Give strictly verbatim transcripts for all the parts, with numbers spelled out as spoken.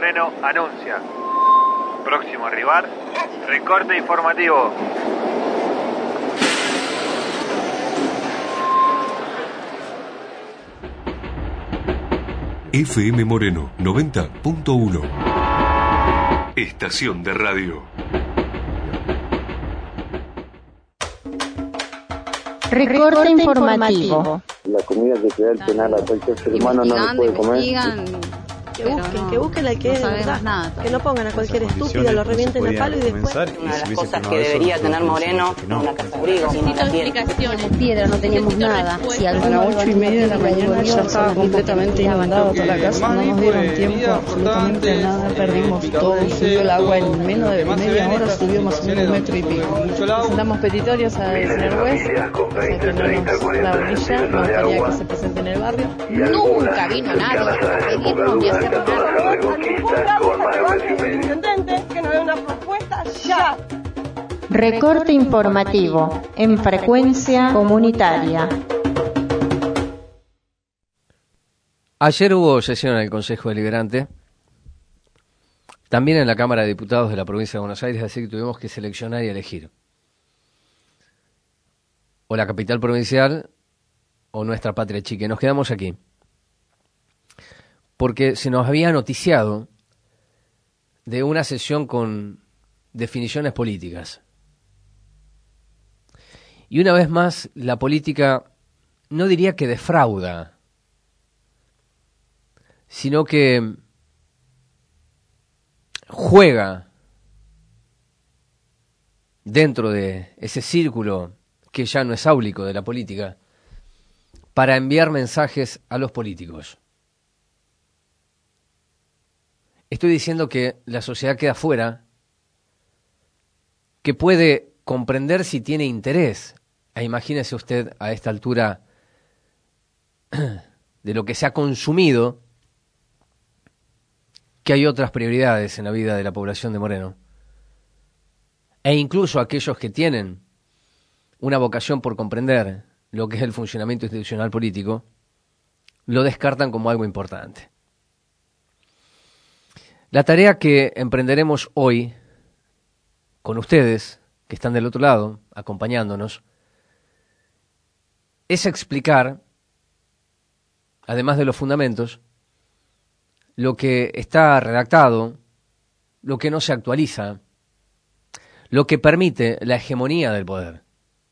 Moreno anuncia. Próximo rival, recorte informativo. F M Moreno noventa punto uno. Estación de radio. Recorte informativo. La comida que te da el penal a cualquier ser humano no lo puede comer. Que busquen, que busquen al que no es verdad, nada, que no pongan a cualquier estúpido, lo revienten a palo y después. Una de las cosas que debería tener Moreno es una casa de abrigo. Teníamos piedra, no teníamos nada. Si a las ocho y media de la mañana ya estaba completamente inundado toda la casa, no nos dieron tiempo absolutamente a nada, perdimos todo, subió el agua en menos de media hora, subió más o menos un metro y pico. Presentamos petitorios al señor juez, que no nos la orilla, no quería que se presente en el barrio. Nunca vino nadie a pedirnos ni a hacer nada. Que nos dé una propuesta ya. Recorte informativo en frecuencia comunitaria. Ayer hubo sesión en el Consejo Deliberante, también en la Cámara de Diputados de la Provincia de Buenos Aires, así que tuvimos que seleccionar y elegir o la capital provincial o nuestra patria chica. Nos quedamos aquí, porque se nos había noticiado de una sesión con definiciones políticas. Y una vez más, la política no diría que defrauda, sino que juega dentro de ese círculo que ya no es áulico de la política para enviar mensajes a los políticos. Estoy diciendo que la sociedad queda fuera, que puede comprender si tiene interés. E imagínese usted a esta altura de lo que se ha consumido, que hay otras prioridades en la vida de la población de Moreno. E incluso aquellos que tienen una vocación por comprender lo que es el funcionamiento institucional político, lo descartan como algo importante. La tarea que emprenderemos hoy con ustedes, que están del otro lado, acompañándonos, es explicar, además de los fundamentos, lo que está redactado, lo que no se actualiza, lo que permite la hegemonía del poder.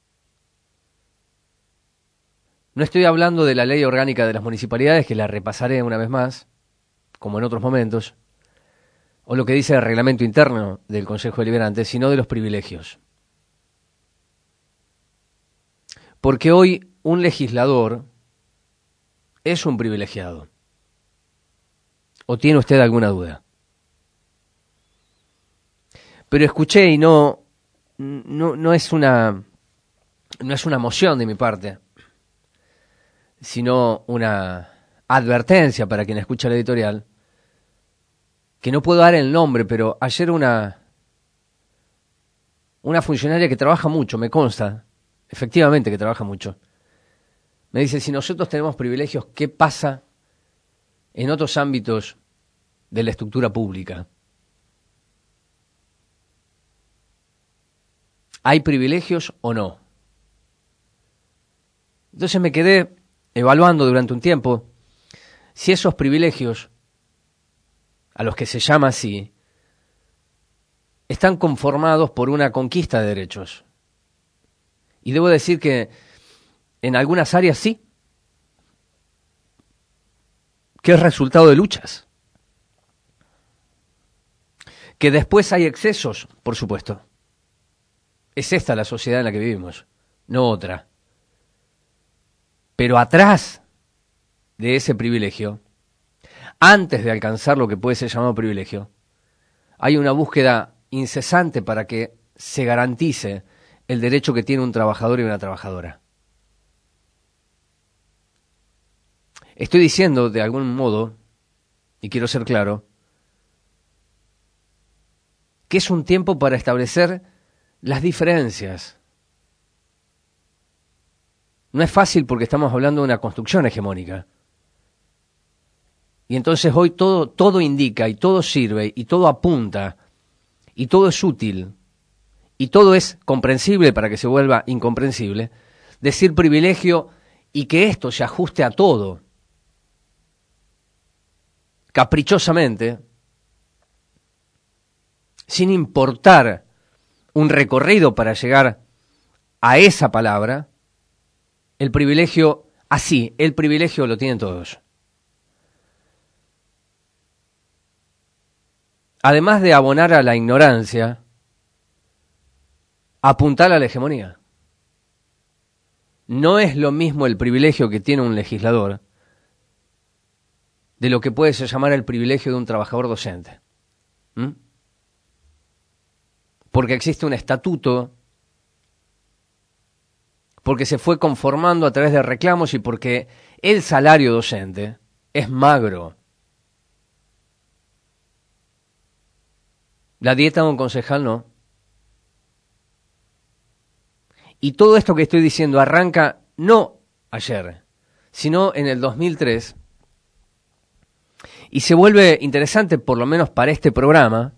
No estoy hablando de la ley orgánica de las municipalidades, que la repasaré una vez más, como en otros momentos, o lo que dice el reglamento interno del Consejo Deliberante, sino de los privilegios. Porque hoy un legislador es un privilegiado. ¿O tiene usted alguna duda? Pero escuché y no, no, no es una, no es una moción de mi parte, sino una advertencia para quien escucha la editorial, que no puedo dar el nombre, pero ayer una, una funcionaria que trabaja mucho, me consta, efectivamente que trabaja mucho, me dice, si nosotros tenemos privilegios, ¿qué pasa en otros ámbitos de la estructura pública? ¿Hay privilegios o no? Entonces me quedé evaluando durante un tiempo si esos privilegios, a los que se llama así, están conformados por una conquista de derechos. Y debo decir que en algunas áreas sí, que es resultado de luchas. Que después hay excesos, por supuesto. Es esta la sociedad en la que vivimos, no otra. Pero atrás de ese privilegio, antes de alcanzar lo que puede ser llamado privilegio, hay una búsqueda incesante para que se garantice el derecho que tiene un trabajador y una trabajadora. Estoy diciendo de algún modo, y quiero ser claro, que es un tiempo para establecer las diferencias. No es fácil porque estamos hablando de una construcción hegemónica. Y entonces hoy todo, todo indica y todo sirve y todo apunta y todo es útil y todo es comprensible para que se vuelva incomprensible, decir privilegio y que esto se ajuste a todo, caprichosamente, sin importar un recorrido para llegar a esa palabra, el privilegio, así, el privilegio lo tienen todos. Además de abonar a la ignorancia, apuntar a la hegemonía. No es lo mismo el privilegio que tiene un legislador de lo que puede ser llamar el privilegio de un trabajador docente. ¿Mm? Porque existe un estatuto, porque se fue conformando a través de reclamos y porque el salario docente es magro. La dieta de un concejal no. Y todo esto que estoy diciendo arranca no ayer, sino en el dos mil tres, y se vuelve interesante, por lo menos para este programa,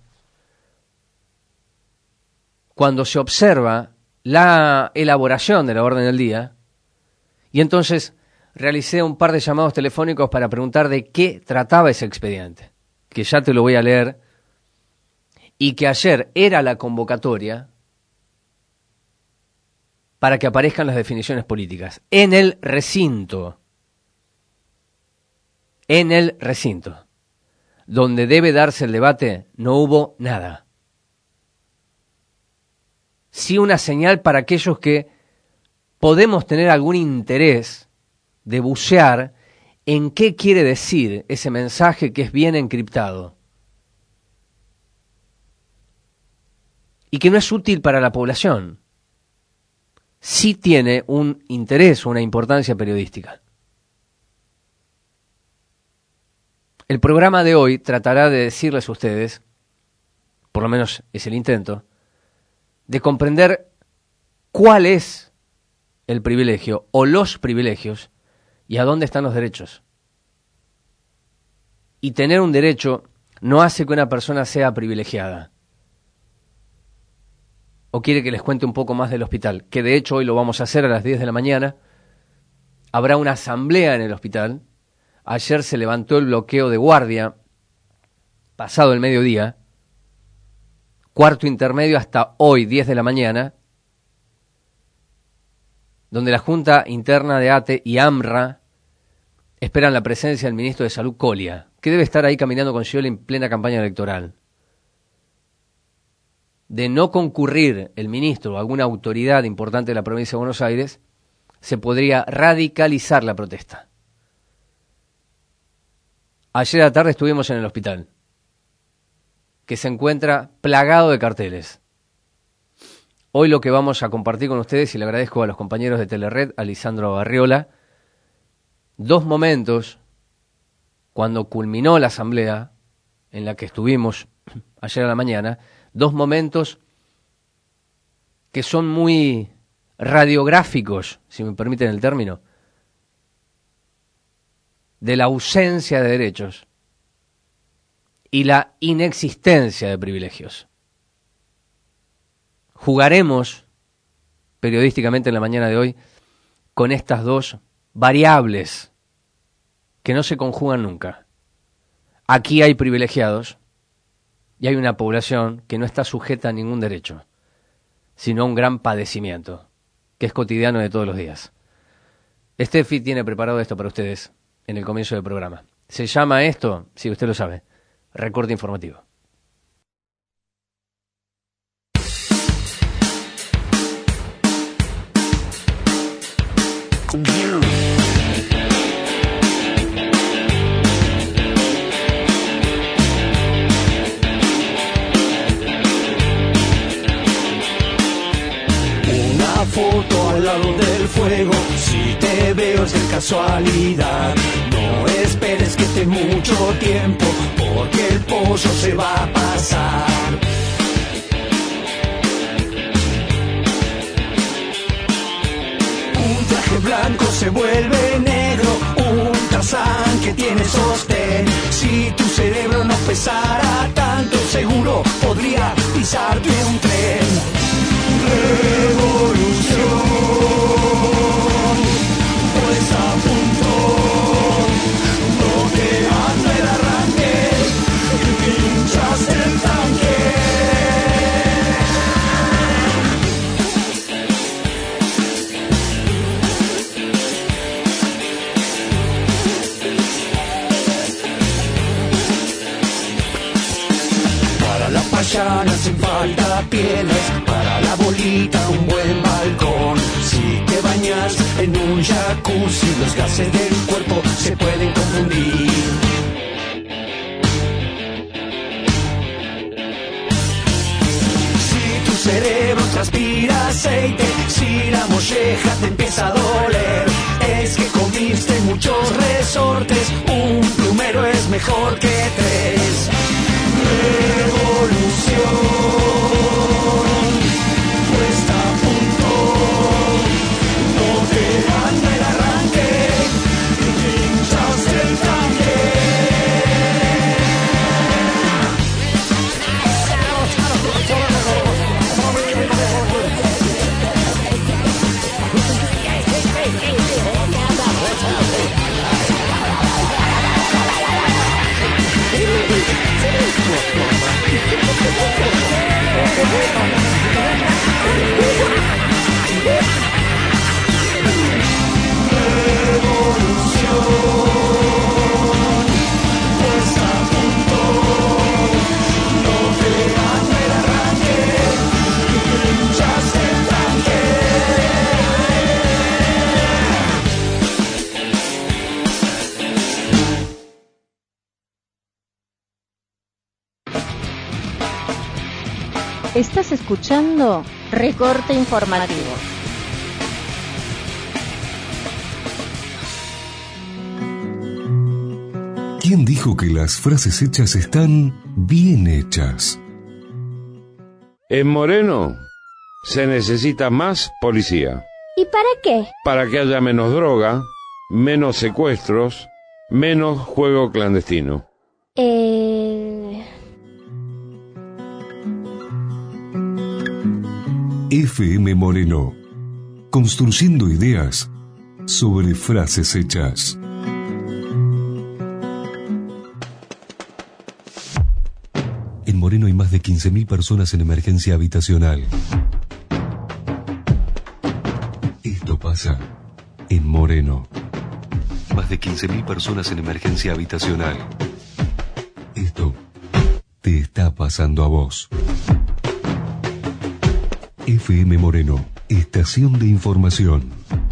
cuando se observa la elaboración de la orden del día, y entonces realicé un par de llamados telefónicos para preguntar de qué trataba ese expediente, que ya te lo voy a leer, y que ayer era la convocatoria para que aparezcan las definiciones políticas en el recinto, en el recinto, donde debe darse el debate, no hubo nada. Sí una señal para aquellos que podemos tener algún interés de bucear en qué quiere decir ese mensaje que es bien encriptado y que no es útil para la población. Sí tiene un interés o una importancia periodística. El programa de hoy tratará de decirles a ustedes, por lo menos es el intento, de comprender cuál es el privilegio o los privilegios y a dónde están los derechos. Y tener un derecho no hace que una persona sea privilegiada. ¿O quiere que les cuente un poco más del hospital? Que de hecho hoy lo vamos a hacer a las diez de la mañana. Habrá una asamblea en el hospital. Ayer se levantó el bloqueo de guardia, pasado el mediodía, cuarto intermedio hasta hoy, diez de la mañana, donde la Junta Interna de A T E y AMRA esperan la presencia del ministro de Salud, Colia, que debe estar ahí caminando con Scioli en plena campaña electoral. De no concurrir el ministro o alguna autoridad importante de la provincia de Buenos Aires, se podría radicalizar la protesta. Ayer a la tarde estuvimos en el hospital, que se encuentra plagado de carteles. Hoy lo que vamos a compartir con ustedes, y le agradezco a los compañeros de Telered, a Lisandro Barriola, dos momentos cuando culminó la asamblea en la que estuvimos ayer a la mañana, dos momentos que son muy radiográficos, si me permiten el término, de la ausencia de derechos y la inexistencia de privilegios. Jugaremos periodísticamente en la mañana de hoy con estas dos variables que no se conjugan nunca. Aquí hay privilegiados y hay una población que no está sujeta a ningún derecho, sino a un gran padecimiento, que es cotidiano de todos los días. Steffi tiene preparado esto para ustedes en el comienzo del programa. Se llama esto, si usted lo sabe, recorte informativo. Una foto al lado del fuego, si te veo es de casualidad. No esperes que esté mucho tiempo, porque el pollo se va a pasar. Un traje blanco se vuelve negro, un Tarzán que tiene sostén. pisarte un tren. Revolución, pues a punto, no te anda el arranque, y pinchaste el tanque. Ya no hacen falta pieles, para la bolita un buen balcón. Si te bañas en un jacuzzi, los gases del cuerpo se pueden confundir. Si tu cerebro transpira aceite, si la molleja te empieza a doler, es que comiste muchos resortes, un plumero es mejor que tres. Revolución, puesta a punto, no te anda el arranque, y pinchaste el tanque. Estás escuchando Recorte Informativo. ¿Quién dijo que las frases hechas están bien hechas? En Moreno se necesita más policía. ¿Y para qué? Para que haya menos droga, menos secuestros, menos juego clandestino. Eh... F M Moreno, construyendo ideas sobre frases hechas. En Moreno hay más de quince mil personas en emergencia habitacional. Esto pasa en Moreno. Más de quince mil personas en emergencia habitacional. Esto te está pasando a vos. F M Moreno, estación de información.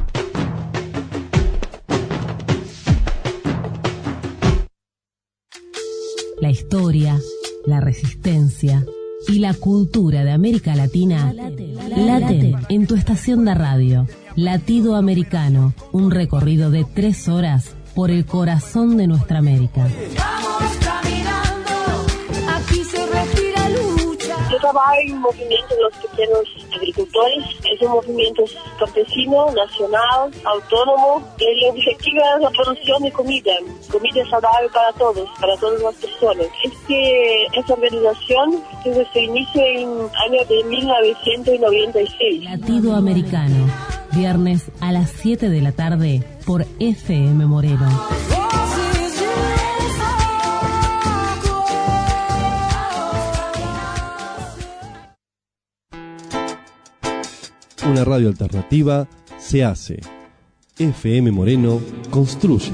La historia, la resistencia y la cultura de América Latina laten en tu estación de radio. Latido Americano, un recorrido de tres horas por el corazón de nuestra América. Vamos caminando, aquí se respira lucha. Yo trabajo en un movimiento de los pequeños agricultores. Es un movimiento campesino, nacional, autónomo. El objetivo es la producción de comida, comida saludable para todos, para todas las personas. Este, esta organización tuvo su inicio en el año de mil novecientos noventa y seis. Latido Americano, viernes a las siete de la tarde por F M Moreno. Una radio alternativa se hace. F M Moreno construye.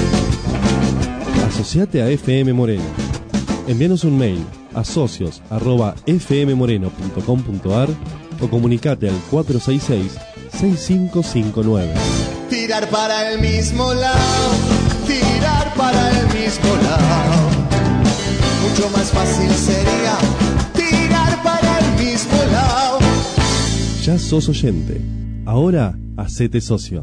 Asociate a F M Moreno. Envíanos un mail a socios arroba f m moreno punto com punto a r o comunicate al cuatro seis seis, seis cinco cinco nueve. Tirar para el mismo lado, tirar para el mismo lado. Mucho más fácil sería tirar para el mismo lado. Ya sos oyente. Ahora, hacete socio.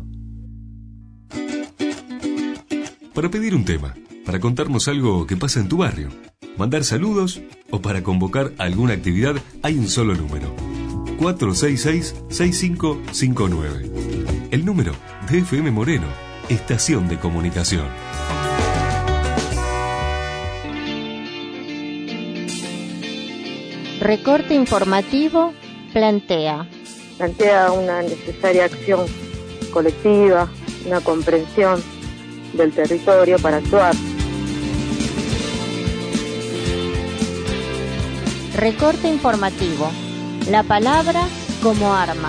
Para pedir un tema, para contarnos algo que pasa en tu barrio, mandar saludos o para convocar alguna actividad, hay un solo número. cuatro seis seis, seis cinco cinco nueve. El número de F M Moreno, estación de comunicación. Recorte Informativo plantea. Plantea una necesaria acción colectiva, una comprensión del territorio para actuar. Recorte Informativo. La palabra como arma.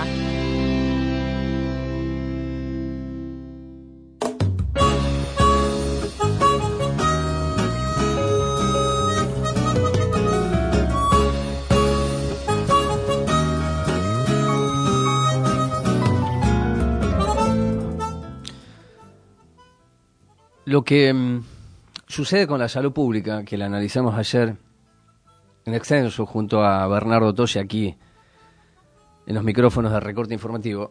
Lo que mmm, sucede con la salud pública, que la analizamos ayer en extenso junto a Bernardo Tosi aquí en los micrófonos de Recorte Informativo,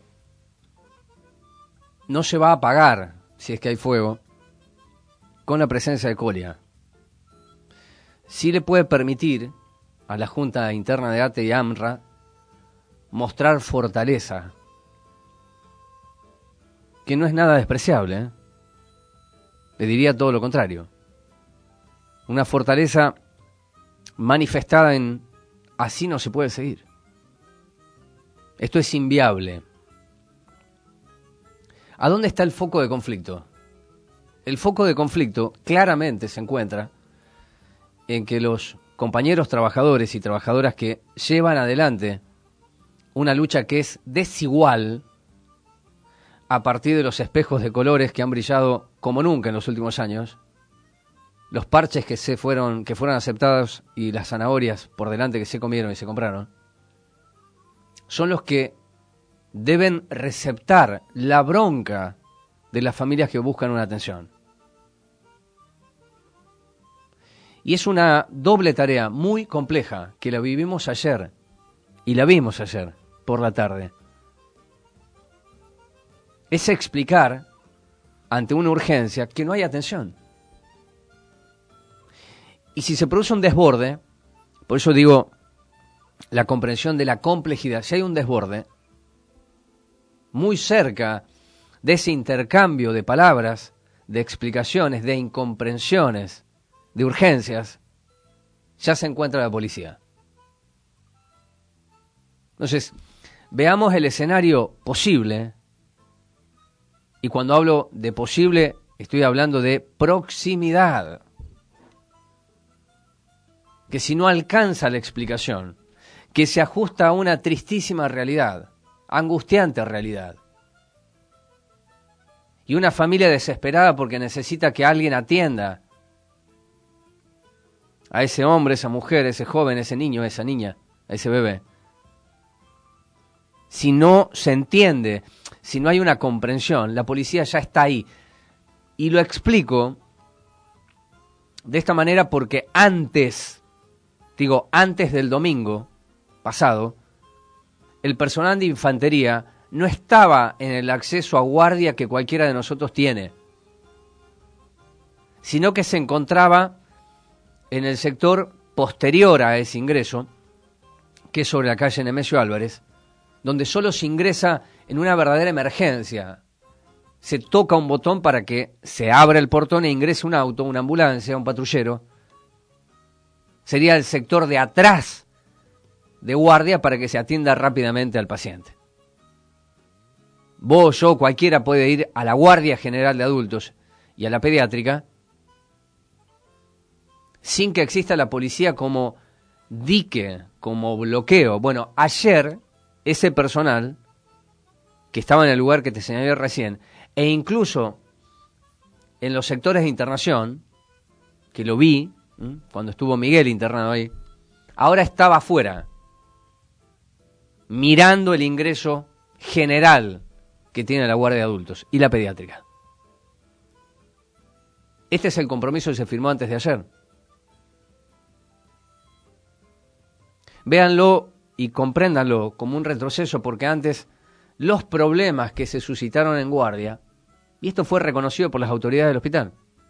no se va a apagar, si es que hay fuego, con la presencia de colia. Sí le puede permitir a la Junta Interna de ATE y AMRA mostrar fortaleza, que no es nada despreciable, ¿eh? Le diría todo lo contrario. Una fortaleza manifestada en así no se puede seguir. Esto es inviable. ¿A dónde está el foco de conflicto? El foco de conflicto claramente se encuentra en que los compañeros trabajadores y trabajadoras que llevan adelante una lucha que es desigual a partir de los espejos de colores que han brillado como nunca en los últimos años, los parches que se fueron, que fueron aceptados y las zanahorias por delante que se comieron y se compraron, son los que deben receptar la bronca de las familias que buscan una atención. Y es una doble tarea muy compleja que la vivimos ayer y la vimos ayer por la tarde. Es explicar ante una urgencia que no hay atención. Y si se produce un desborde, por eso digo la comprensión de la complejidad, si hay un desborde muy cerca de ese intercambio de palabras, de explicaciones, de incomprensiones, de urgencias, ya se encuentra la policía. Entonces, veamos el escenario posible. Y cuando hablo de posible, estoy hablando de proximidad. Que si no alcanza la explicación, que se ajusta a una tristísima realidad, angustiante realidad. Y una familia desesperada porque necesita que alguien atienda a ese hombre, esa mujer, ese joven, ese niño, esa niña, a ese bebé. Si no se entiende, si no hay una comprensión, la policía ya está ahí. Y lo explico de esta manera porque antes, digo, antes del domingo pasado, el personal de infantería no estaba en el acceso a guardia que cualquiera de nosotros tiene, sino que se encontraba en el sector posterior a ese ingreso, que es sobre la calle Nemesio Álvarez, donde solo se ingresa en una verdadera emergencia. Se toca un botón para que se abra el portón e ingrese un auto, una ambulancia, un patrullero. Sería el sector de atrás de guardia para que se atienda rápidamente al paciente. Vos, yo, cualquiera puede ir a la Guardia General de Adultos y a la pediátrica sin que exista la policía como dique, como bloqueo. Bueno, ayer ese personal que estaba en el lugar que te señalé recién, e incluso en los sectores de internación, que lo vi, ¿m? cuando estuvo Miguel internado ahí, ahora estaba afuera, mirando el ingreso general que tiene la Guardia de Adultos y la pediátrica. Este es el compromiso que se firmó antes de ayer. Véanlo y compréndanlo como un retroceso, porque antes los problemas que se suscitaron en guardia, y esto fue reconocido por las autoridades del hospital,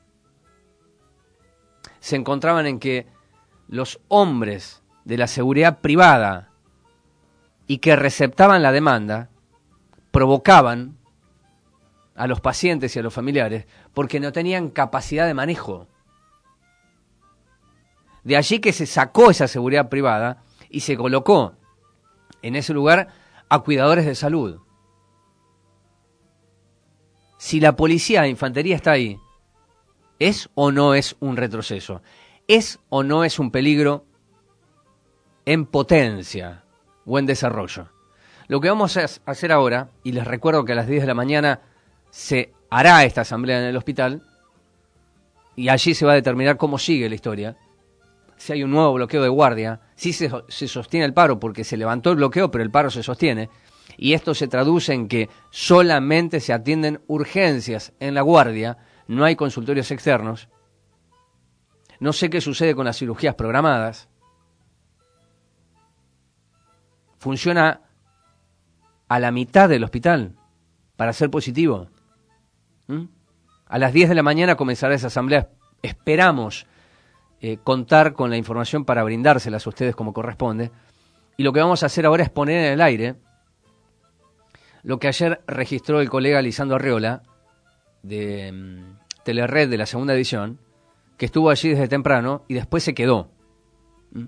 se encontraban en que los hombres de la seguridad privada y que receptaban la demanda provocaban a los pacientes y a los familiares porque no tenían capacidad de manejo. De allí que se sacó esa seguridad privada y se colocó en ese lugar a cuidadores de salud. Si la policía de infantería está ahí, ¿es o no es un retroceso? ¿Es o no es un peligro en potencia o en desarrollo? Lo que vamos a hacer ahora, y les recuerdo que a las diez de la mañana se hará esta asamblea en el hospital, y allí se va a determinar cómo sigue la historia, si hay un nuevo bloqueo de guardia, si se, se sostiene el paro, porque se levantó el bloqueo, pero el paro se sostiene, y esto se traduce en que solamente se atienden urgencias en la guardia, no hay consultorios externos. No sé qué sucede con las cirugías programadas. Funciona a la mitad del hospital para ser positivo. ¿Mm? A las diez de la mañana comenzará esa asamblea. Esperamos eh, contar con la información para brindárselas a ustedes como corresponde. Y lo que vamos a hacer ahora es poner en el aire lo que ayer registró el colega Lisandro Arreola de um, Telered de la segunda edición, que estuvo allí desde temprano y después se quedó. ¿Mm?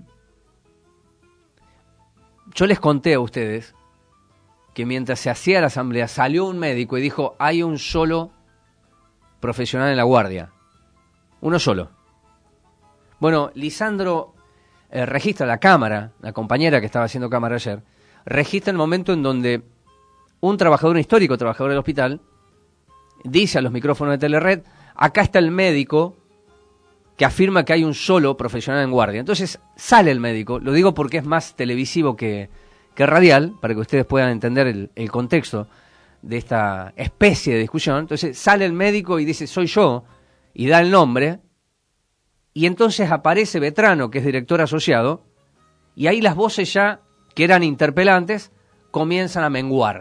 Yo les conté a ustedes que mientras se hacía la asamblea salió un médico y dijo: hay un solo profesional en la guardia. Uno solo. Bueno, Lisandro eh, registra la cámara, la compañera que estaba haciendo cámara ayer, registra el momento en donde un trabajador, un histórico trabajador del hospital, dice a los micrófonos de Telered: acá está el médico que afirma que hay un solo profesional en guardia. Entonces sale el médico, lo digo porque es más televisivo que, que radial, para que ustedes puedan entender el, el contexto de esta especie de discusión. Entonces sale el médico y dice: soy yo, y da el nombre, y entonces aparece Vetrano, que es director asociado, y ahí las voces ya, que eran interpelantes, comienzan a menguar.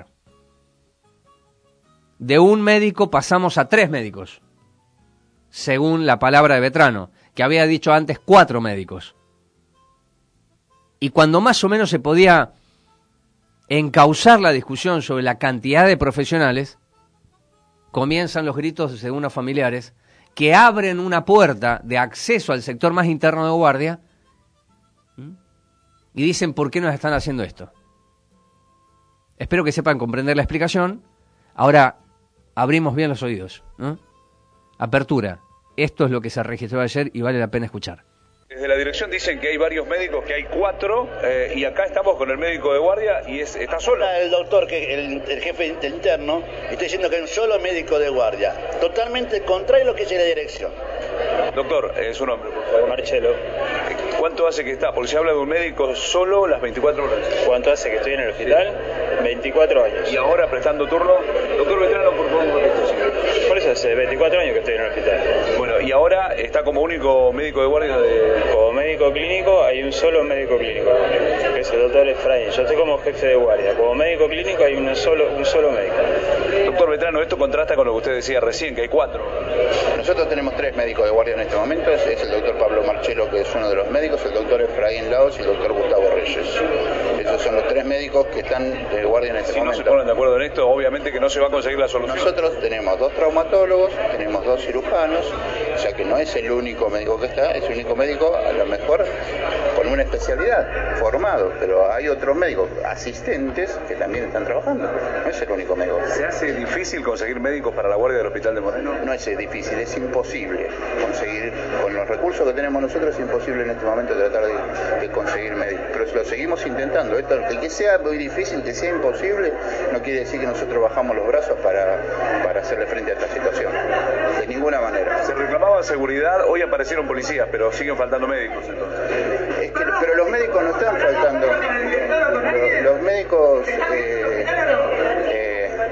De un médico pasamos a tres médicos, según la palabra de Vetrano, que había dicho antes cuatro médicos. Y cuando más o menos se podía encauzar la discusión sobre la cantidad de profesionales, comienzan los gritos de unos familiares que abren una puerta de acceso al sector más interno de guardia y dicen: ¿por qué nos están haciendo esto? Espero que sepan comprender la explicación. Ahora abrimos bien los oídos, ¿no? Apertura. Esto es lo que se registró ayer y vale la pena escuchar. Desde la dirección dicen que hay varios médicos, que hay cuatro, eh, y acá estamos con el médico de guardia y es, está solo. El doctor, que el, el jefe del interno, está diciendo que hay un solo médico de guardia. Totalmente contrario a lo que dice la dirección. Doctor, eh, su nombre, por favor. Marcelo. ¿Cuánto hace que está? Porque se habla de un médico solo las veinticuatro horas. ¿Cuánto hace que estoy en el hospital? Sí. veinticuatro años. ¿Y ahora prestando turno? Doctor Vetrano, por favor. Por eso hace veinticuatro años que estoy en el hospital. Bueno, y ahora está como único médico de guardia de... Como médico clínico hay un solo médico clínico, que es el doctor Efraín. Yo estoy como jefe de guardia. Como médico clínico hay un solo, un solo médico. Doctor Vetrano, esto contrasta con lo que usted decía recién, que hay cuatro. Nosotros tenemos tres médicos de guardia en este momento. Es, es el doctor Pablo Marcelo, que es uno de los médicos, el doctor Efraín Laos y el doctor Gustavo Reyes. Esos son los tres médicos que están de guardia en este si momento. Si no se ponen de acuerdo en esto, obviamente que no se va a conseguir la solución. Nosotros tenemos dos traumatólogos, tenemos dos cirujanos, o sea que no es el único médico que está, es el único médico a lo mejor con una especialidad, formado, pero hay otros médicos asistentes que también están trabajando, no es el único médico. ¿Se hace difícil conseguir médicos para la guardia del Hospital de Moreno? No es difícil, es imposible conseguir, con los recursos que tenemos nosotros es imposible en este momento tratar de, de conseguir médicos, pero lo seguimos intentando. Esto, el que sea muy difícil, que sea imposible, no quiere decir que nosotros bajamos los brazos para, para hacerle frente a esta situación, de ninguna manera. Se reclamaba seguridad, hoy aparecieron policías, pero siguen faltando médicos entonces. Es que, pero los médicos no están faltando, los, los médicos... Eh, eh,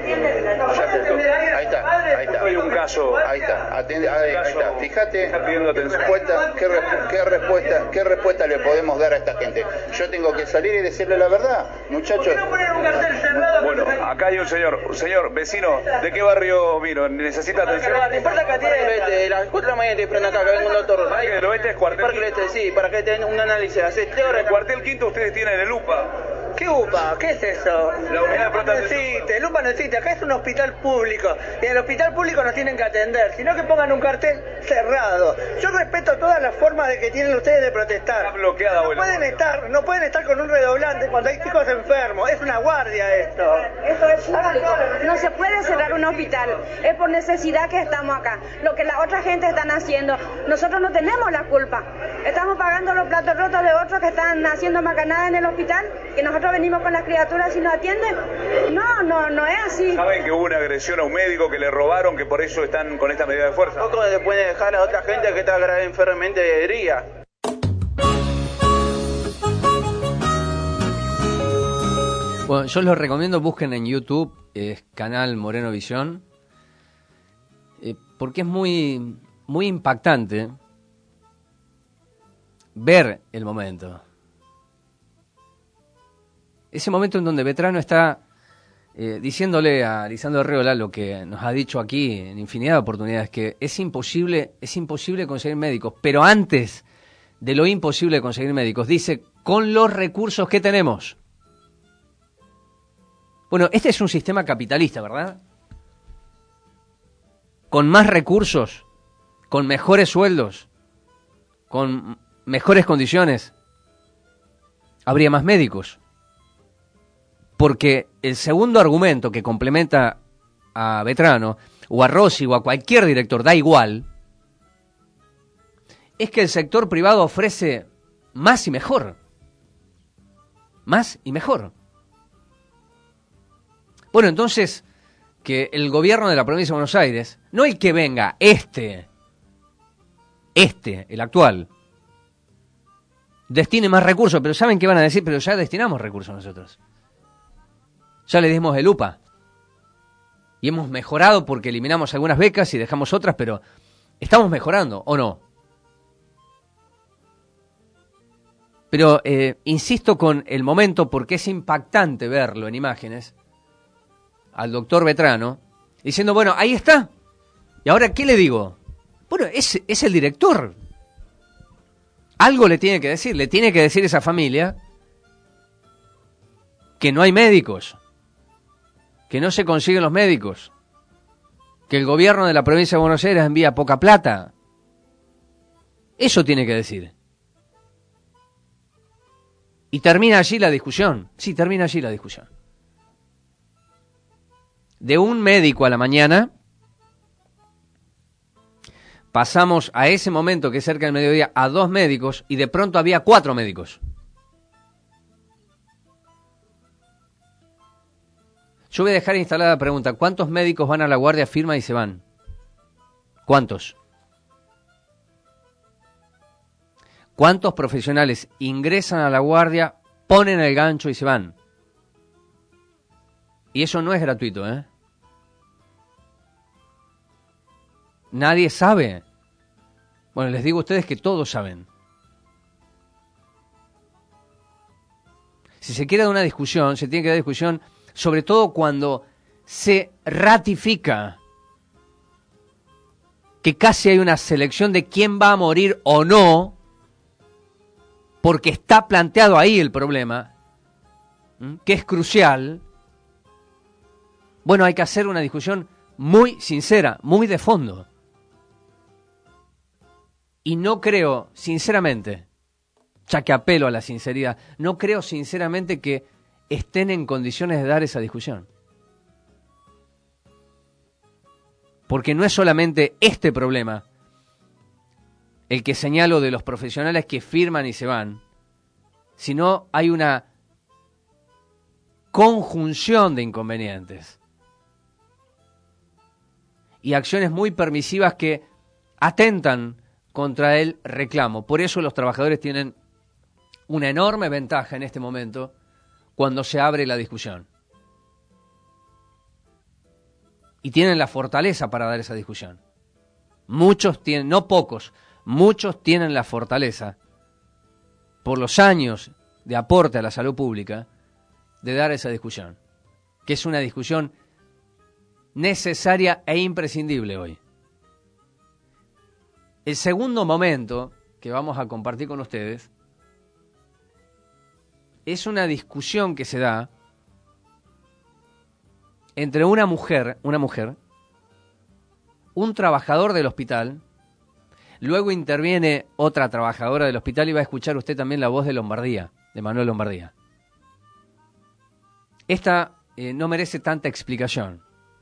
ahí está, ahí está. Hay un caso. Ahí está, atende, ahí, ahí está. Fíjate qué respuesta, qué, qué respuesta, qué respuesta le podemos dar a esta gente. Yo tengo que salir y decirle la verdad, muchachos. Bueno, acá hay un señor, señor vecino, ¿de qué barrio vino? ¿Necesita atención? ¿Te importa que tiene las cuatro de la mañana te prendo acá, que venga un doctor? ¿Para que lo este es cuartel? Parque del Este, sí, para que tengan un análisis hace tres horas. El cuartel quinto ustedes tienen el UPA. ¿Qué U P A? ¿Qué es eso? La unidad de No existe, el U P A no existe, acá es un hospital público y en el hospital público nos tienen que atender, sino que pongan un cartel cerrado. Yo respeto todas las formas de que tienen ustedes de protestar. Está bloqueada, no abuelo. pueden estar, no pueden estar con un redoblante cuando hay chicos enfermos, es una guardia esto. Esto es público. No se puede cerrar un hospital, es por necesidad que estamos acá. Lo que la otra gente están haciendo, nosotros no tenemos la culpa. Estamos pagando los platos rotos de otros que están haciendo macanada en el hospital, que nosotros venimos con las criaturas y nos atienden. No, no, no es así. ¿Saben que hubo una agresión a un médico, que le robaron, que por eso están con esta medida de fuerza? ¿Cómo se puede dejar a otra gente que está grave enfermamente de herida? Bueno, yo les recomiendo, busquen en YouTube, eh, canal Moreno Visión, eh, porque es muy, muy impactante ver el momento. Ese momento en donde Vetrano está eh, diciéndole a Lisandro Arreola lo que nos ha dicho aquí en infinidad de oportunidades, que es imposible, es imposible conseguir médicos, pero antes de lo imposible de conseguir médicos, dice, con los recursos que tenemos. Bueno, este es un sistema capitalista, ¿verdad? Con más recursos, con mejores sueldos, con mejores condiciones, habría más médicos. Porque el segundo argumento que complementa a Vetrano, o a Rossi, o a cualquier director, da igual, es que el sector privado ofrece más y mejor. Más y mejor. Bueno, entonces, que el gobierno de la provincia de Buenos Aires, no el que venga, este, este, el actual, destine más recursos, pero ¿saben qué van a decir? Pero ya destinamos recursos nosotros. Ya le dimos el U P A. Y hemos mejorado porque eliminamos algunas becas y dejamos otras, pero estamos mejorando, ¿o no? Pero eh, insisto con el momento porque es impactante verlo en imágenes, al doctor Vetrano, diciendo, bueno, ahí está. ¿Y ahora qué le digo? Bueno, es, es el director. Algo le tiene que decir. Le tiene que decir a esa familia que no hay médicos, que no se consiguen los médicos, que el gobierno de la provincia de Buenos Aires envía poca plata. Eso tiene que decir. Y termina allí la discusión. Sí, termina allí la discusión. De un médico a la mañana, pasamos a ese momento que es cerca del mediodía a dos médicos y de pronto había cuatro médicos. Yo voy a dejar instalada la pregunta, ¿cuántos médicos van a la guardia, firman y se van? ¿Cuántos? ¿Cuántos profesionales ingresan a la guardia, ponen el gancho y se van? Y eso no es gratuito, ¿eh? Nadie sabe. Bueno, les digo a ustedes que todos saben. Si se quiere dar una discusión, se tiene que dar discusión, sobre todo cuando se ratifica que casi hay una selección de quién va a morir o no, porque está planteado ahí el problema, ¿m? que es crucial. Bueno, hay que hacer una discusión muy sincera, muy de fondo. Y no creo, sinceramente, ya que apelo a la sinceridad, no creo sinceramente que estén en condiciones de dar esa discusión. Porque no es solamente este problema el que señalo de los profesionales que firman y se van, sino hay una conjunción de inconvenientes y acciones muy permisivas que atentan contra el reclamo. Por eso los trabajadores tienen una enorme ventaja en este momento cuando se abre la discusión. Y tienen la fortaleza para dar esa discusión. Muchos tienen, no pocos, muchos tienen la fortaleza, por los años de aporte a la salud pública, de dar esa discusión, que es una discusión necesaria e imprescindible hoy. El segundo momento que vamos a compartir con ustedes es una discusión que se da entre una mujer, una mujer, un trabajador del hospital, luego interviene otra trabajadora del hospital y va a escuchar usted también la voz de Lombardía, de Manuel Lombardía. Esta eh, no merece tanta explicación.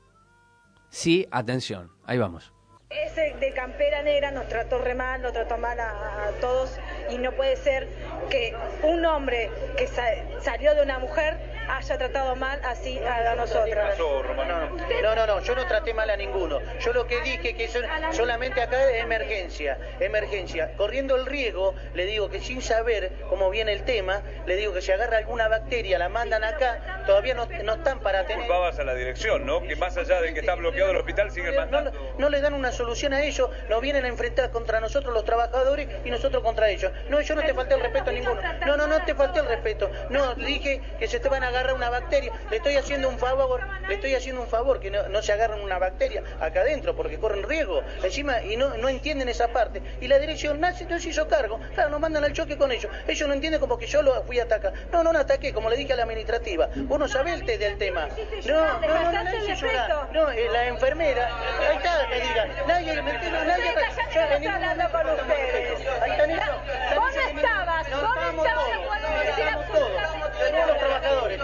Sí, atención, ahí vamos. Ese de campera negra nos trató re mal, nos trató mal a, a todos y no puede ser que un hombre que sa salió de una mujer haya tratado mal así a, a nosotros. ¿Qué pasó, Romano? No, no, no, yo no traté mal a ninguno. Yo lo que dije que son, solamente acá es emergencia, emergencia. Corriendo el riesgo, le digo que sin saber cómo viene el tema, le digo que si agarra alguna bacteria, la mandan acá, todavía no, no están para tener... Culpabas a la dirección, ¿no? Que más allá de que está bloqueado el hospital, siguen mandando. No, no le dan una solución a ellos, nos vienen a enfrentar contra nosotros los trabajadores y nosotros contra ellos. No, yo no te falté el respeto a ninguno. No, no, no te falté el respeto. No, dije que se te van a agarrar una bacteria. Le estoy haciendo un favor, le estoy haciendo un favor que no, no se agarren una bacteria acá adentro porque corren riesgo. Encima, y no, no entienden esa parte. Y la dirección no se hizo cargo. Claro, nos mandan al choque con ellos. Ellos no entienden como que yo lo fui a atacar. No, no, no ataqué, como le dije a la administrativa. Vos no sabés el del tema. No, no, no, no, no, hice llorar. No, eh, la enfermera, ahí está, que diga. Nadie, me entiendo, nadie. Yo no estoy hablando con ustedes. Ahí están ellos. Vos no estabas, vos no estabas, no podés decir absolutamente todos los trabajadores.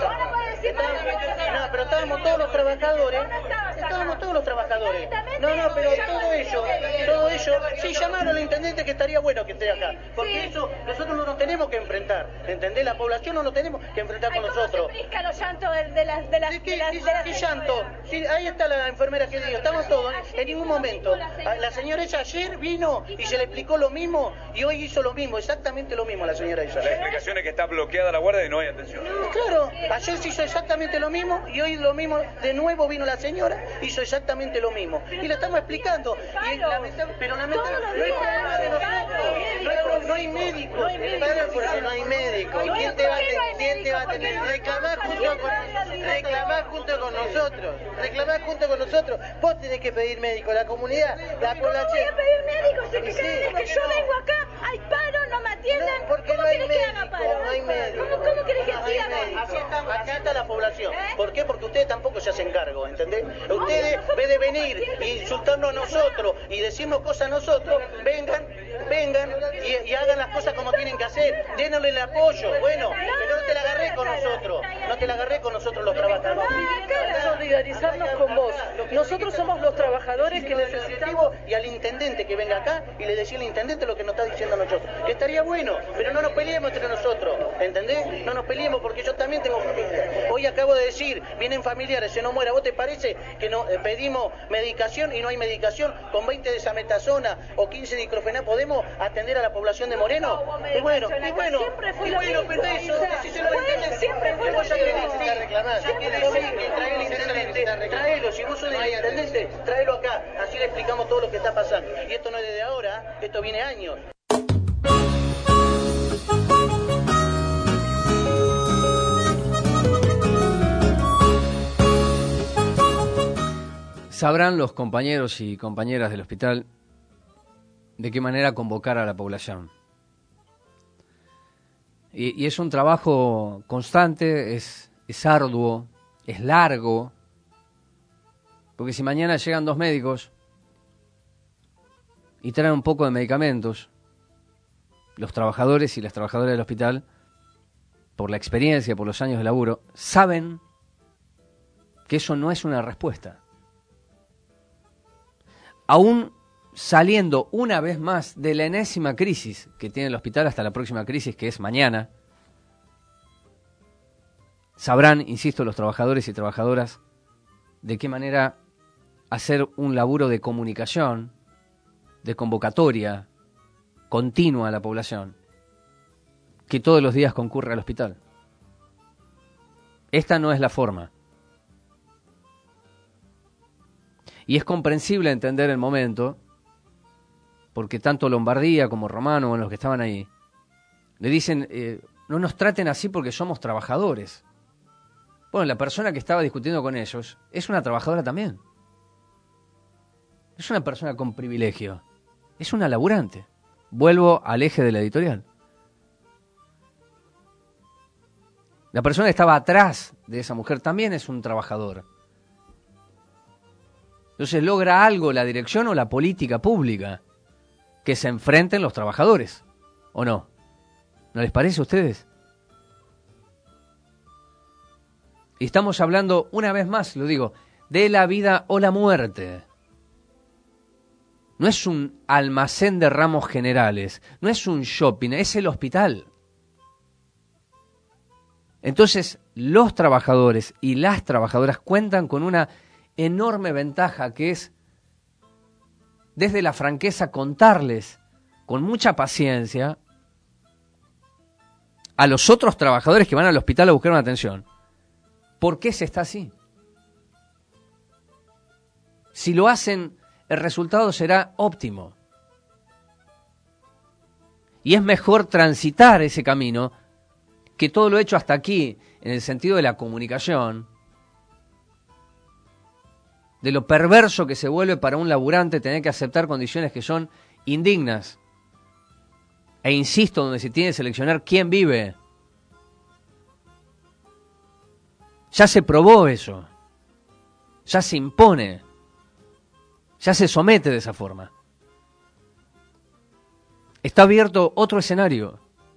No, pero estábamos todos los trabajadores. Estábamos todos los trabajadores. No, no, pero todo ello, todo ello, sí, llamaron al intendente que estaría bueno que esté acá. Porque eso nosotros no nos tenemos que enfrentar. ¿Entendés? La población no nos tenemos que enfrentar con nosotros. ¿Cómo se explica los llantos de las de las ¿Qué, qué, qué llanto? Sí, ahí está la enfermera que digo, estamos todos, en ningún momento. La señora ella ayer vino y se le explicó lo mismo y hoy hizo lo mismo, exactamente lo mismo la señora ella. La explicación es que está bloqueada la guardia y no hay atención. Claro, ayer se hizo exactamente lo mismo y hoy lo mismo, de nuevo vino la señora, hizo exactamente lo mismo. Y le estamos explicando, y lamentable, pero lamentablemente no hay problema de nosotros, no, no hay médicos, no hay médicos, porque no hay médicos. ¿Y quién te va a, quién te va a tener? Reclamar junto con, reclamar junto con nosotros, reclamar junto con nosotros. Vos tenés que pedir médico, la comunidad, la población. ¿Cómo voy a pedir médico si que cada vez que yo vengo acá hay paro, no me atienden? Porque no hay médico, no hay médico. ¿Cómo, cómo querés que siga médico? Acá está la población. ¿Por qué? Porque ustedes tampoco se hacen cargo, ¿entendés? Ustedes, en vez de venir e insultarnos a nosotros y decirnos cosas a nosotros, vengan, vengan y, y hagan las cosas como tienen que hacer. Dénosle el apoyo. Bueno, pero no te la agarré con nosotros. No te la agarré con nosotros los trabajadores. Solidarizarnos con vos. Nosotros somos los trabajadores que necesitamos. Y al intendente que venga acá y le decía al intendente lo que nos está diciendo a nosotros. Que estaría bueno, pero no nos peleemos entre nosotros. ¿Entendés? No nos peleemos porque yo también tengo familia. Hoy acabo de decir, vienen familiares, se nos muera. ¿Vos te parece que no eh, pedimos medicación y no hay medicación? Con veinte de sametasona o quince de diclofenac podemos atender a la población de Moreno. Y bueno, y bueno, y bueno, pero eso, decíselo al intendente. Siempre fue lo mismo. Ya que decir que trae el intendente, tráelo, si vos sos el intendente, tráelo acá, así le explicamos todo lo que está pasando. Y esto no es desde ahora, esto viene años. Sabrán los compañeros y compañeras del hospital de qué manera convocar a la población. Y, y es un trabajo constante, es, es arduo, es largo, porque si mañana llegan dos médicos y traen un poco de medicamentos, los trabajadores y las trabajadoras del hospital, por la experiencia, por los años de laburo, saben que eso no es una respuesta. Aún saliendo una vez más de la enésima crisis que tiene el hospital hasta la próxima crisis, que es mañana, sabrán, insisto, los trabajadores y trabajadoras de qué manera hacer un laburo de comunicación, de convocatoria continua a la población, que todos los días concurre al hospital. Esta no es la forma. Y es comprensible entender el momento, porque tanto Lombardía como Romano, los que estaban ahí, le dicen, eh, no nos traten así porque somos trabajadores. Bueno, la persona que estaba discutiendo con ellos es una trabajadora también. Es una persona con privilegio. Es una laburante. Vuelvo al eje de la editorial. La persona que estaba atrás de esa mujer también es un trabajador. Entonces, ¿logra algo la dirección o la política pública? Que se enfrenten los trabajadores, ¿o no? ¿No les parece a ustedes? Y estamos hablando, una vez más, lo digo, de la vida o la muerte. No es un almacén de ramos generales, no es un shopping, es el hospital. Entonces, los trabajadores y las trabajadoras cuentan con una enorme ventaja, que es, desde la franqueza, contarles con mucha paciencia a los otros trabajadores que van al hospital a buscar una atención. ¿Por qué se está así? Si lo hacen, el resultado será óptimo. Y es mejor transitar ese camino que todo lo hecho hasta aquí, en el sentido de la comunicación, de lo perverso que se vuelve para un laburante tener que aceptar condiciones que son indignas. E insisto, donde se tiene que seleccionar quién vive. Ya se probó eso. Ya se impone. Ya se somete de esa forma. Está abierto otro escenario.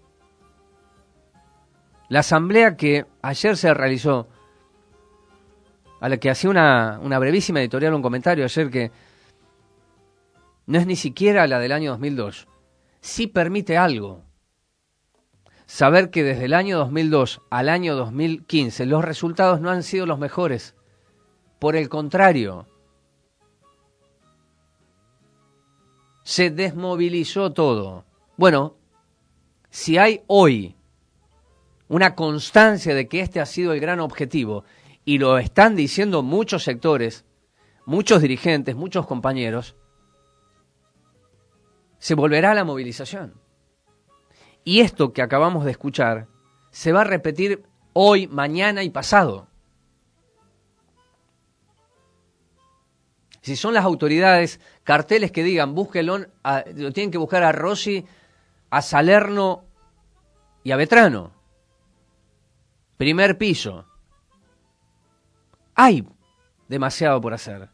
La asamblea que ayer se realizó, a la que hacía una, una brevísima editorial, un comentario ayer, que no es ni siquiera la del año dos mil dos, sí permite algo. Saber que desde el año dos mil dos al año dos mil quince los resultados no han sido los mejores. Por el contrario, se desmovilizó todo. Bueno, si hay hoy una constancia de que este ha sido el gran objetivo, y lo están diciendo muchos sectores, muchos dirigentes, muchos compañeros, se volverá a la movilización. Y esto que acabamos de escuchar se va a repetir hoy, mañana y pasado. Si son las autoridades, carteles que digan, búsquenlo, a, lo tienen que buscar a Rossi, a Salerno y a Vetrano. Primer piso. Hay demasiado por hacer.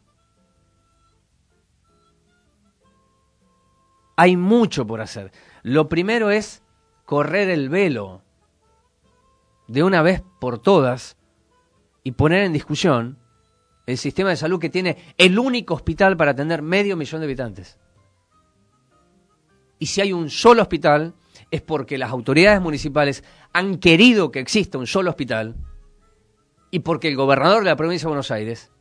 Hay mucho por hacer. Lo primero es correr el velo de una vez por todas y poner en discusión el sistema de salud que tiene el único hospital para atender medio millón de habitantes. Y si hay un solo hospital, es porque las autoridades municipales han querido que exista un solo hospital y porque el gobernador de la provincia de Buenos Aires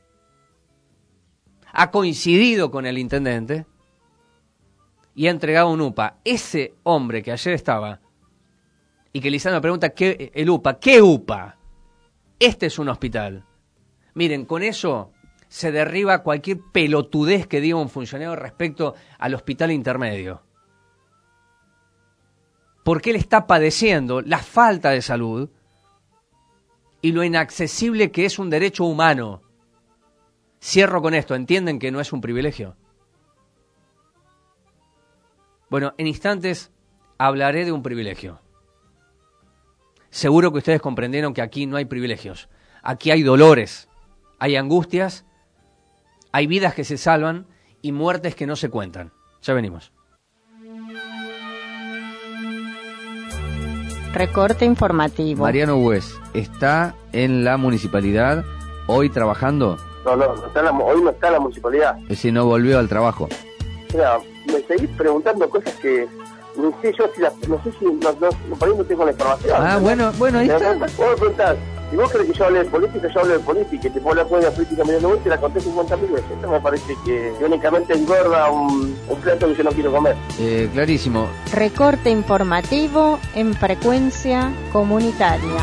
ha coincidido con el intendente y ha entregado un U P A. Ese hombre que ayer estaba y que Lisandro me pregunta, ¿qué, el U P A? ¿Qué U P A? Este es un hospital. Miren, con eso se derriba cualquier pelotudez que diga un funcionario respecto al hospital intermedio. Porque él está padeciendo la falta de salud y lo inaccesible que es un derecho humano. Cierro con esto, ¿entienden que no es un privilegio? Bueno, en instantes hablaré de un privilegio. Seguro que ustedes comprendieron que aquí no hay privilegios. Aquí hay dolores, hay angustias, hay vidas que se salvan y muertes que no se cuentan. Ya venimos. Recorte informativo. Mariano Hues, ¿está en la municipalidad hoy trabajando? No, no, no está en la, hoy no está en la municipalidad. Es decir, no volvió al trabajo. Mira, me seguís preguntando cosas que no sé yo si las, no sé si no, no, por ahí no tengo la información. Ah, bueno, bueno, ahí está. Vos me preguntás, si vos crees que yo hable de política, yo hablo de política, y te puedo hablar de la política medio y te la conté cincuenta mil veces. Esto me parece que únicamente engorda un, un plato que yo no quiero comer. Eh, clarísimo. Recorte informativo en frecuencia comunitaria.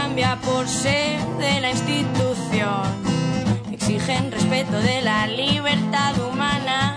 cambia por ser de la institución. Exigen respeto de la libertad humana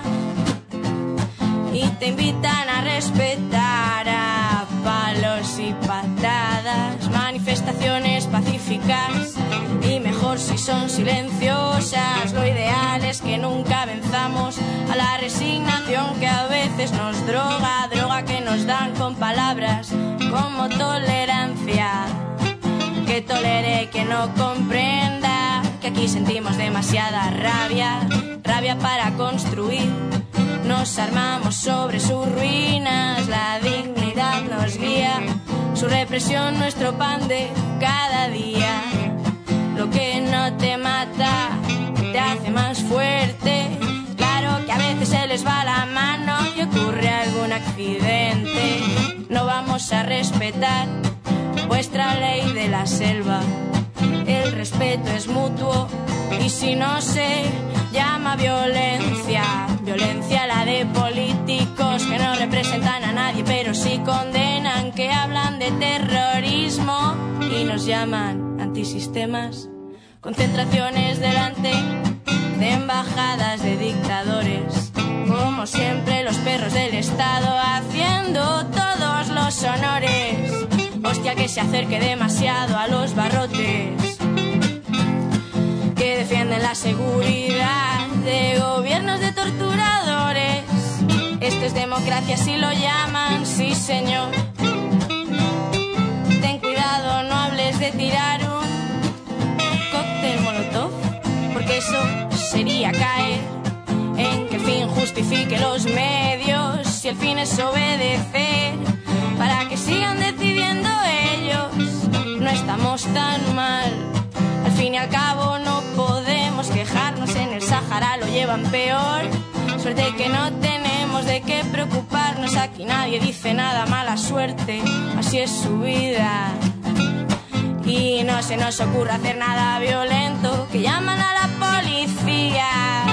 y te invitan a respetar a palos y patadas. Manifestaciones pacíficas y mejor si son silenciosas. Lo ideal es que nunca venzamos a la resignación que a veces nos droga, droga que nos dan con palabras como tolerancia. Que tolere, que no comprenda que aquí sentimos demasiada rabia, rabia para construir. Nos armamos sobre sus ruinas, la dignidad nos guía, su represión nuestro pan de cada día. Lo que no te mata te hace más fuerte. Claro que a veces se les va la mano y ocurre algún accidente. No vamos a respetar vuestra ley de la selva. El respeto es mutuo y si no se llama violencia, violencia la de políticos que no representan a nadie pero sí condenan, que hablan de terrorismo y nos llaman antisistemas. Concentraciones delante de embajadas de dictadores, como siempre los perros del Estado haciendo todos los honores. Hostia, que se acerque demasiado a los barrotes que defienden la seguridad de gobiernos de torturadores. Esto es democracia si lo llaman, sí señor. Ten cuidado, no hables de tirar un cóctel molotov, porque eso sería caer en que el fin justifique los medios. Si el fin es obedecer para que sigan decidiendo ellos, no estamos tan mal. Al fin y al cabo no podemos quejarnos, en el Sahara lo llevan peor. Suerte que no tenemos de qué preocuparnos, aquí nadie dice nada, mala suerte, así es su vida. Y no se nos ocurre hacer nada violento, que llaman a la policía.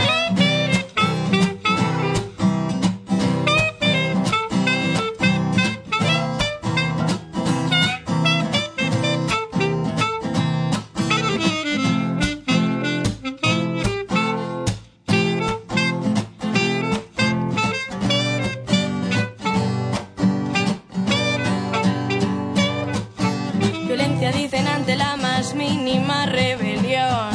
Dicen ante la más mínima rebelión.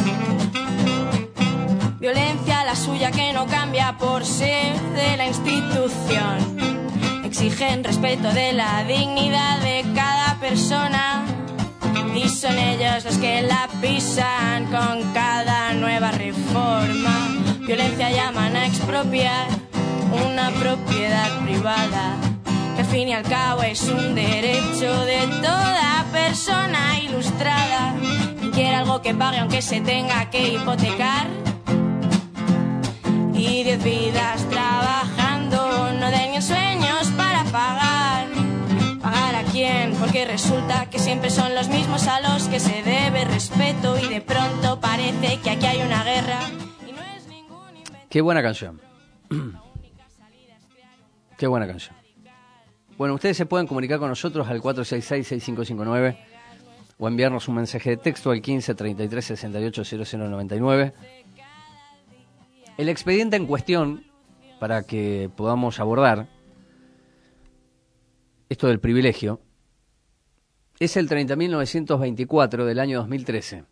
Violencia la suya que no cambia por ser de la institución. Exigen respeto de la dignidad de cada persona y son ellos los que la pisan con cada nueva reforma. Violencia llaman a expropiar una propiedad privada, que al fin y al cabo es un derecho de toda persona ilustrada. Quien quiere algo que pague aunque se tenga que hipotecar. Y diez vidas trabajando no den sueños para pagar. ¿Pagar a quién? Porque resulta que siempre son los mismos a los que se debe respeto y de pronto parece que aquí hay una guerra. Y no es ningún invento. Qué buena canción. Qué buena canción. Bueno, ustedes se pueden comunicar con nosotros al cuatro seis seis, seis cinco cinco nueve o enviarnos un mensaje de texto al quince, treinta y tres, sesenta y ocho, cero cero noventa y nueve. El expediente en cuestión, para que podamos abordar esto del privilegio, es el treinta mil novecientos veinticuatro del año dos mil trece.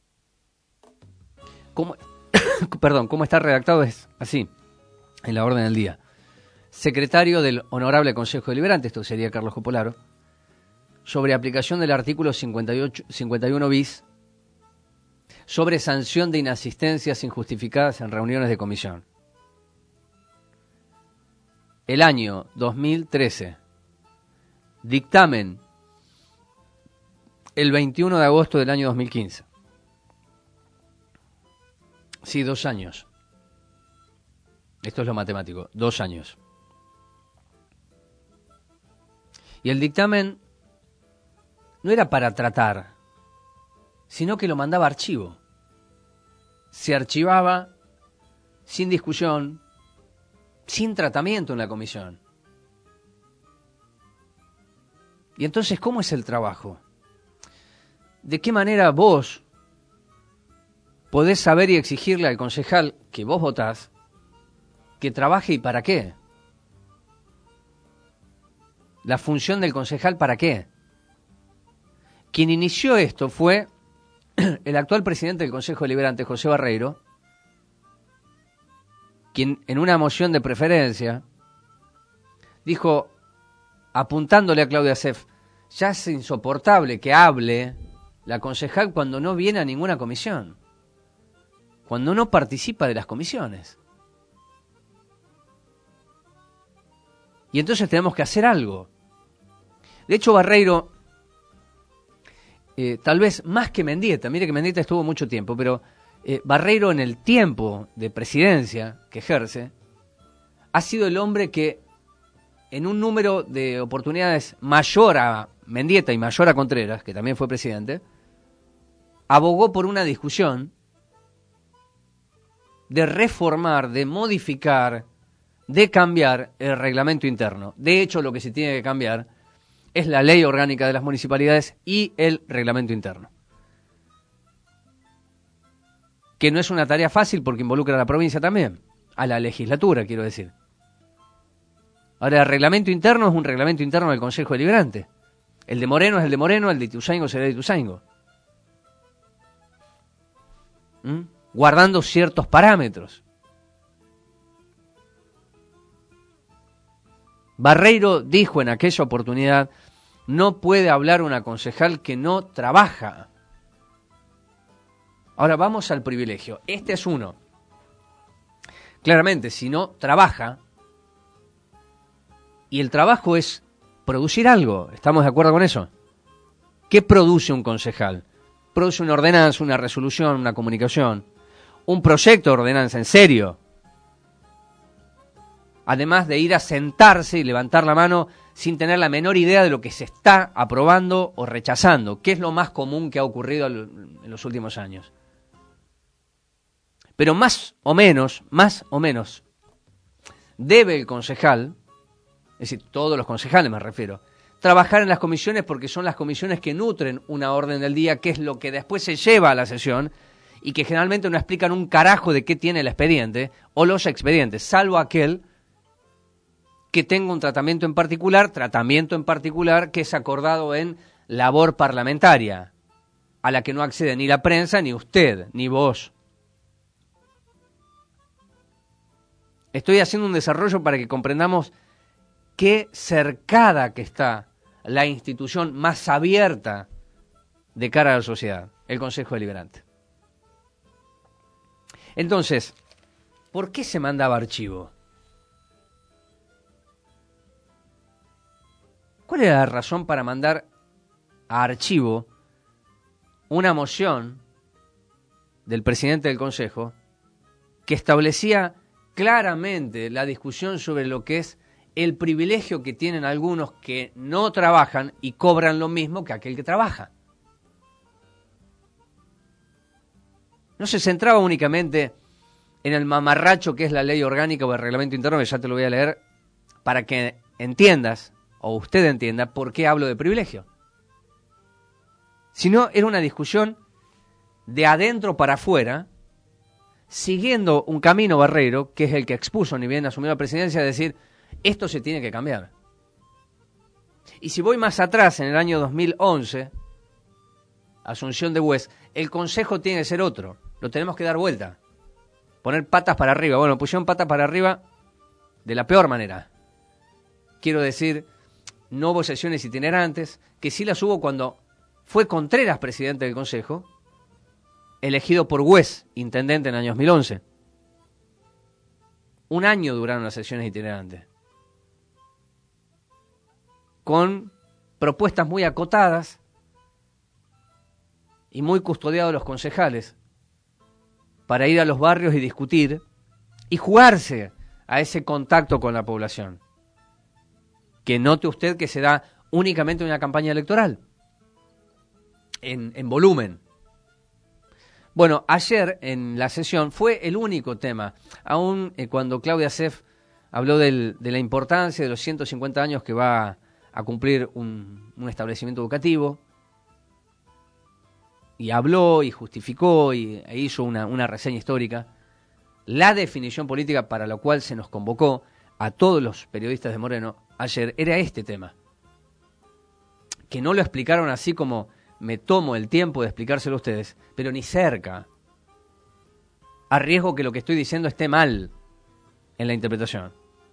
¿Cómo, perdón, cómo está redactado es así, en la orden del día. Secretario del Honorable Consejo Deliberante, esto sería Carlos Copolaro, sobre aplicación del artículo cincuenta y ocho, cincuenta y uno bis, sobre sanción de inasistencias injustificadas en reuniones de comisión. El año dos mil trece. Dictamen el veintiuno de agosto del año dos mil quince. Sí, dos años. Esto es lo matemático, dos años. Y el dictamen no era para tratar, sino que lo mandaba a archivo. Se archivaba sin discusión, sin tratamiento en la comisión. Y entonces, ¿cómo es el trabajo? ¿de qué manera vos podés saber y exigirle al concejal que vos votás que trabaje y para qué? La función del concejal, ¿para qué? Quien inició esto fue el actual presidente del Consejo Deliberante, José Barreiro, quien en una moción de preferencia dijo, apuntándole a Claudia Sef, ya es insoportable que hable la concejal cuando no viene a ninguna comisión, cuando no participa de las comisiones. Y entonces tenemos que hacer algo. De hecho, Barreiro, eh, tal vez más que Mendieta, mire que Mendieta estuvo mucho tiempo, pero eh, Barreiro en el tiempo de presidencia que ejerce, ha sido el hombre que en un número de oportunidades mayor a Mendieta y mayor a Contreras, que también fue presidente, abogó por una discusión de reformar, de modificar, de cambiar el reglamento interno. De hecho, lo que se tiene que cambiar es la ley orgánica de las municipalidades y el reglamento interno. Que no es una tarea fácil porque involucra a la provincia también, a la legislatura, quiero decir. Ahora, el reglamento interno es un reglamento interno del Consejo Deliberante. El de Moreno es el de Moreno, el de Ituzaingó será de Ituzaingó. ¿Mm? Guardando ciertos parámetros. Barreiro dijo en aquella oportunidad, no puede hablar una concejal que no trabaja. Ahora vamos al privilegio. Este es uno. Claramente, si no trabaja, y el trabajo es producir algo, ¿estamos de acuerdo con eso? ¿Qué produce un concejal? Produce una ordenanza, una resolución, una comunicación, un proyecto de ordenanza en serio. Además de ir a sentarse y levantar la mano sin tener la menor idea de lo que se está aprobando o rechazando, que es lo más común que ha ocurrido en los últimos años. Pero más o menos, más o menos, debe el concejal, es decir, todos los concejales me refiero, trabajar en las comisiones porque son las comisiones que nutren una orden del día, que es lo que después se lleva a la sesión y que generalmente no explican un carajo de qué tiene el expediente o los expedientes, salvo aquel que tenga un tratamiento en particular, tratamiento en particular que es acordado en labor parlamentaria, a la que no accede ni la prensa, ni usted, ni vos. Estoy haciendo un desarrollo para que comprendamos qué cercada que está la institución más abierta de cara a la sociedad, el Consejo Deliberante. Entonces, ¿por qué se mandaba archivo? ¿Cuál era la razón para mandar a archivo una moción del presidente del Consejo que establecía claramente la discusión sobre lo que es el privilegio que tienen algunos que no trabajan y cobran lo mismo que aquel que trabaja? No se centraba únicamente en el mamarracho que es la ley orgánica o el reglamento interno, que ya te lo voy a leer para que entiendas o usted entienda por qué hablo de privilegio. Sino era una discusión de adentro para afuera, siguiendo un camino Barreiro, que es el que expuso ni bien asumió la presidencia, de decir, esto se tiene que cambiar. Y si voy más atrás, en el año dos mil once, Asunción de Bues, el consejo tiene que ser otro, lo tenemos que dar vuelta, poner patas para arriba. Bueno, pusieron patas para arriba de la peor manera. Quiero decir, no hubo sesiones itinerantes, que sí las hubo cuando fue Contreras presidente del Consejo, elegido por Bues, intendente en el año dos mil once. Un año duraron las sesiones itinerantes, con propuestas muy acotadas y muy custodiados los concejales, para ir a los barrios y discutir y jugarse a ese contacto con la población. Que note usted que se da únicamente una campaña electoral, en, en volumen. Bueno, ayer en la sesión fue el único tema, aún eh, cuando Claudia Sef habló del, de la importancia de los ciento cincuenta años que va a cumplir un, un establecimiento educativo, y habló y justificó y e hizo una, una reseña histórica, la definición política para la cual se nos convocó a todos los periodistas de Moreno ayer era este tema. Que no lo explicaron así como me tomo el tiempo de explicárselo a ustedes, pero ni cerca. A riesgo que lo que estoy diciendo esté mal en la interpretación.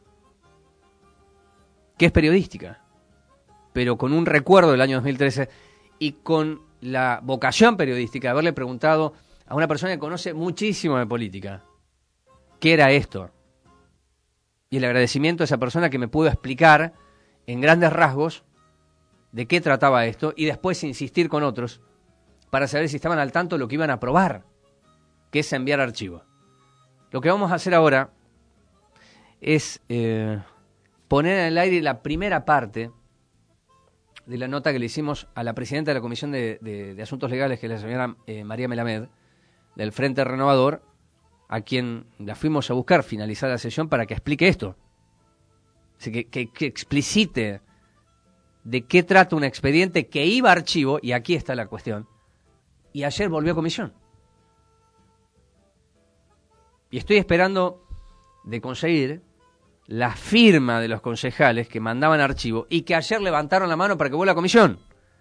Que es periodística, pero con un recuerdo del año dos mil trece y con la vocación periodística de haberle preguntado a una persona que conoce muchísimo de política qué era esto. Y el agradecimiento a esa persona que me pudo explicar en grandes rasgos de qué trataba esto y después insistir con otros para saber si estaban al tanto de lo que iban a aprobar, que es enviar archivo. Lo que vamos a hacer ahora es eh, poner en el aire la primera parte de la nota que le hicimos a la presidenta de la Comisión de, de, de Asuntos Legales, que es la señora eh, María Melamed, del Frente Renovador, a quien la fuimos a buscar finalizar la sesión para que explique esto. Así que, que, que explicite de qué trata un expediente que iba a archivo, y aquí está la cuestión, y ayer volvió a comisión. Y estoy esperando de conseguir la firma de los concejales que mandaban archivo y que ayer levantaron la mano para que vuelva a comisión.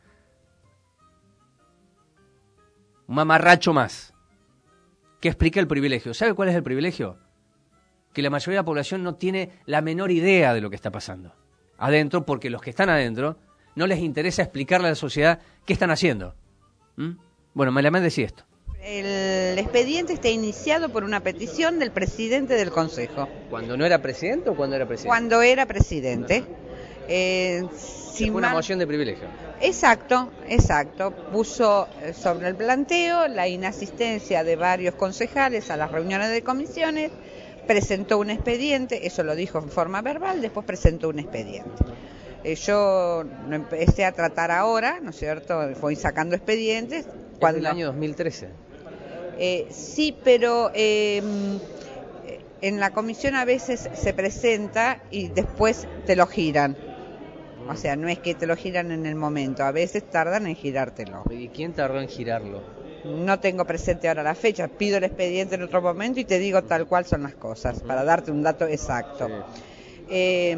Un mamarracho más que explica el privilegio. ¿Sabe cuál es el privilegio? Que la mayoría de la población no tiene la menor idea de lo que está pasando adentro, porque los que están adentro no les interesa explicarle a la sociedad qué están haciendo. ¿Mm? Bueno, Melamed decía esto. El expediente está iniciado por una petición del presidente del Consejo. ¿Cuando no era presidente o cuando era presidente? Cuando era presidente. Eh, Fue una mal... moción de privilegio. Exacto, exacto. Puso sobre el planteo la inasistencia de varios concejales a las reuniones de comisiones, presentó un expediente, eso lo dijo en forma verbal, después presentó un expediente. Eh, yo lo empecé a tratar ahora, ¿no es cierto? Voy sacando expedientes. ¿Cuándo? ¿El año dos mil trece? Eh, sí, pero eh, en la comisión a veces se presenta y después te lo giran. O sea, no es que te lo giran en el momento, a veces tardan en girártelo. ¿Y quién tardó en girarlo? No tengo presente ahora la fecha, pido el expediente en otro momento y te digo tal cual son las cosas, para darte un dato exacto. Sí. Eh,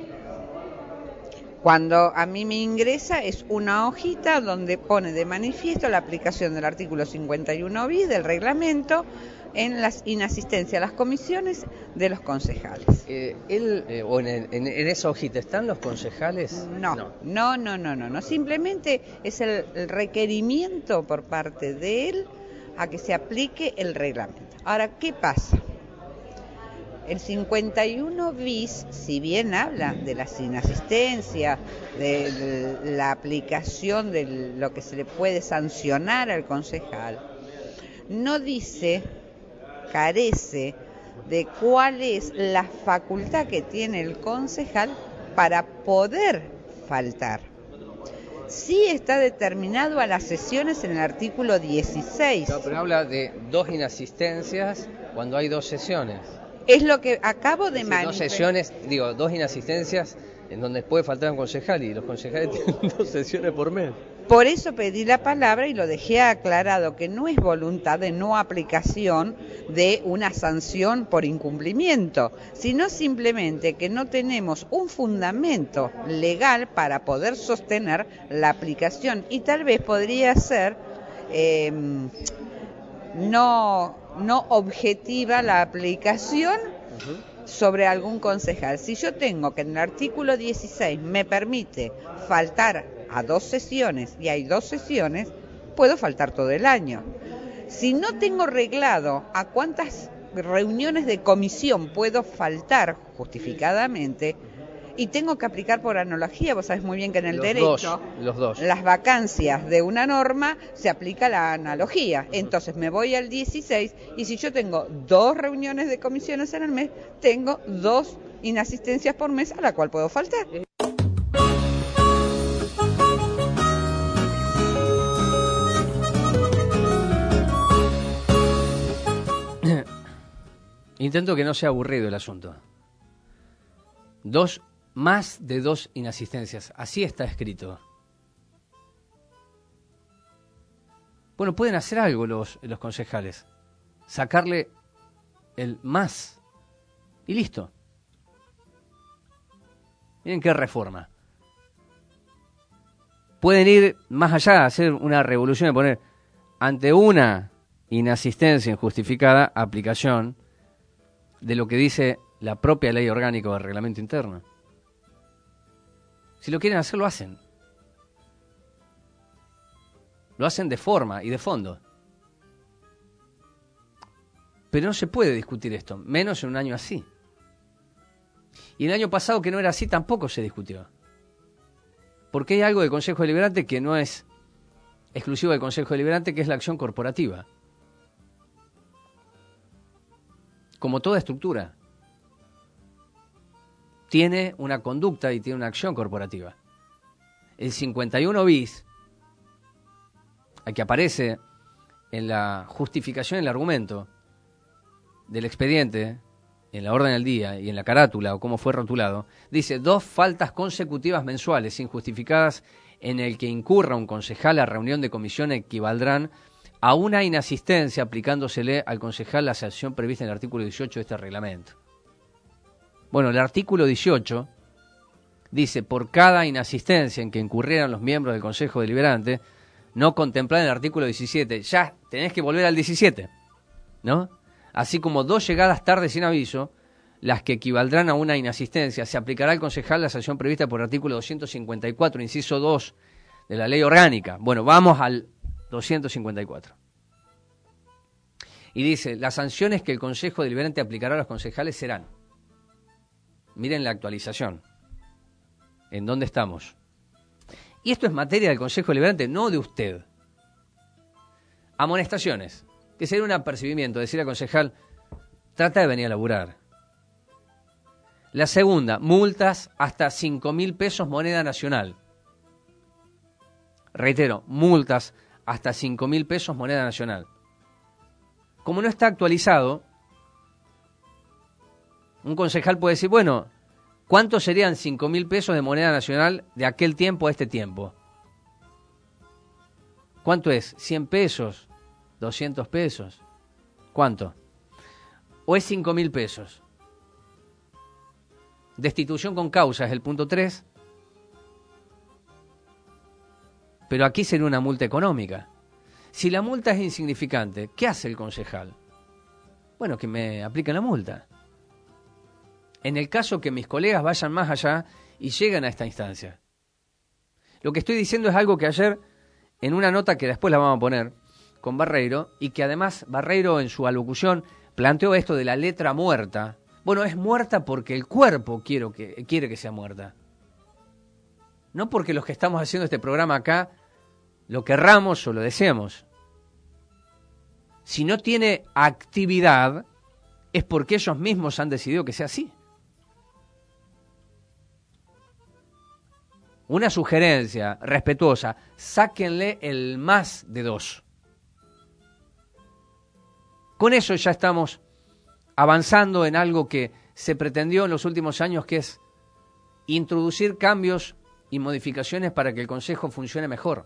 Cuando a mí me ingresa es una hojita donde pone de manifiesto la aplicación del artículo cincuenta y uno bis del reglamento en la inasistencia a las comisiones de los concejales. Eh, él, eh, o en, en, en esa hojita, ¿están los concejales? No, no, no, no, no, no, no. Simplemente es el, el requerimiento por parte de él a que se aplique el reglamento. Ahora, ¿qué pasa? El cincuenta y uno bis, si bien habla de la inasistencia, de la aplicación de lo que se le puede sancionar al concejal, no dice, carece de cuál es la facultad que tiene el concejal para poder faltar. Sí está determinado a las sesiones en el artículo dieciséis. No, pero habla de dos inasistencias cuando hay dos sesiones. Es lo que acabo de manifestar. Dos sesiones, digo, dos inasistencias en donde puede faltar un concejal y los concejales tienen dos sesiones por mes. Por eso pedí la palabra y lo dejé aclarado, que no es voluntad de no aplicación de una sanción por incumplimiento, sino simplemente que no tenemos un fundamento legal para poder sostener la aplicación y tal vez podría ser eh, no... no objetiva la aplicación uh-huh. sobre algún concejal. Si yo tengo que en el artículo dieciséis me permite faltar a dos sesiones y hay dos sesiones, puedo faltar todo el año. Si no tengo reglado a cuántas reuniones de comisión puedo faltar justificadamente y tengo que aplicar por analogía, vos sabés muy bien que en el los derecho, dos, los dos. las vacancias de una norma se aplica la analogía. Entonces me voy al dieciséis y si yo tengo dos reuniones de comisiones en el mes, tengo dos inasistencias por mes a la cual puedo faltar. Intento que no sea aburrido el asunto. Dos Más de dos inasistencias. Así está escrito. Bueno, pueden hacer algo los, los concejales. Sacarle el más. Y listo. Miren qué reforma. Pueden ir más allá, hacer una revolución y poner ante una inasistencia injustificada, aplicación de lo que dice la propia ley orgánica del reglamento interno. Si lo quieren hacer, lo hacen. Lo hacen de forma y de fondo. Pero no se puede discutir esto, menos en un año así. Y el año pasado, que no era así, tampoco se discutió. Porque hay algo del Consejo Deliberante que no es exclusivo del Consejo Deliberante, que es la acción corporativa. Como toda estructura, tiene una conducta y tiene una acción corporativa. El cincuenta y uno bis, al que aparece en la justificación, el argumento del expediente, en la orden del día y en la carátula o cómo fue rotulado, dice dos faltas consecutivas mensuales injustificadas en el que incurra un concejal a reunión de comisión equivaldrán a una inasistencia aplicándosele al concejal la sanción prevista en el artículo dieciocho de este reglamento. Bueno, el artículo dieciocho dice, por cada inasistencia en que incurrieran los miembros del Consejo Deliberante, no contemplada en el artículo diecisiete, ya tenés que volver al diecisiete, ¿no? Así como dos llegadas tarde sin aviso, las que equivaldrán a una inasistencia, se aplicará al concejal la sanción prevista por el artículo doscientos cincuenta y cuatro, inciso dos de la ley orgánica. Bueno, vamos al doscientos cincuenta y cuatro. Y dice, las sanciones que el Consejo Deliberante aplicará a los concejales serán, miren la actualización, ¿en dónde estamos? Y esto es materia del Consejo Deliberante, no de usted. Amonestaciones, que sería un apercibimiento, decir al concejal, trata de venir a laburar. La segunda, multas hasta cinco mil pesos moneda nacional. Reitero, multas hasta cinco mil pesos moneda nacional. Como no está actualizado, un concejal puede decir, bueno, ¿cuántos serían cinco mil pesos de moneda nacional de aquel tiempo a este tiempo? ¿Cuánto es? ¿cien pesos? ¿doscientos pesos? ¿Cuánto? ¿O es cinco mil pesos? Destitución con causa es el punto tres. Pero aquí sería una multa económica. Si la multa es insignificante, ¿qué hace el concejal? Bueno, que me apliquen la multa. En el caso que mis colegas vayan más allá y lleguen a esta instancia. Lo que estoy diciendo es algo que ayer, en una nota que después la vamos a poner, con Barreiro, y que además Barreiro en su alocución planteó esto de la letra muerta. Bueno, es muerta porque el cuerpo quiero que, quiere que sea muerta. No porque los que estamos haciendo este programa acá lo querramos o lo deseemos. Si no tiene actividad, es porque ellos mismos han decidido que sea así. Una sugerencia respetuosa, sáquenle el más de dos. Con eso ya estamos avanzando en algo que se pretendió en los últimos años, que es introducir cambios y modificaciones para que el Consejo funcione mejor.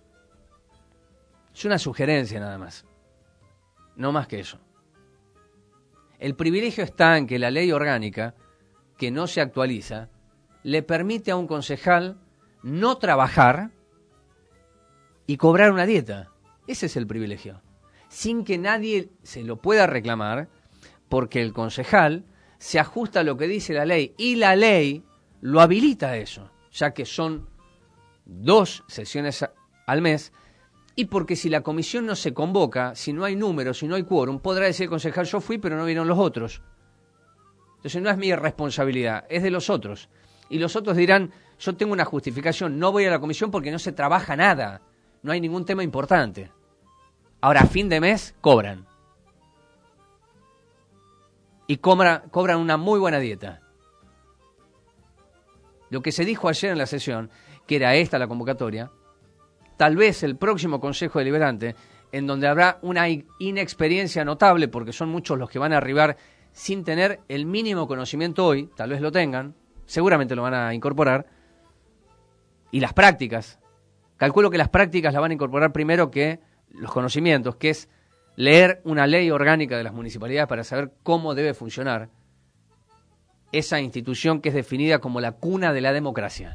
Es una sugerencia nada más, no más que eso. El privilegio está en que la ley orgánica, que no se actualiza, le permite a un concejal no trabajar y cobrar una dieta. Ese es el privilegio. Sin que nadie se lo pueda reclamar, porque el concejal se ajusta a lo que dice la ley, y la ley lo habilita a eso, ya que son dos sesiones al mes, y porque si la comisión no se convoca, si no hay números, si no hay quórum, podrá decir el concejal, yo fui pero no vieron los otros. Entonces no es mi responsabilidad, es de los otros. Y los otros dirán, yo tengo una justificación, no voy a la comisión porque no se trabaja nada, no hay ningún tema importante. Ahora, a fin de mes, cobran. Y cobra, cobran una muy buena dieta. Lo que se dijo ayer en la sesión, que era esta la convocatoria, tal vez el próximo Consejo Deliberante, en donde habrá una inexperiencia notable, porque son muchos los que van a arribar sin tener el mínimo conocimiento hoy, tal vez lo tengan, seguramente lo van a incorporar, y las prácticas. Calculo que las prácticas las van a incorporar primero que los conocimientos, que es leer una ley orgánica de las municipalidades para saber cómo debe funcionar esa institución que es definida como la cuna de la democracia.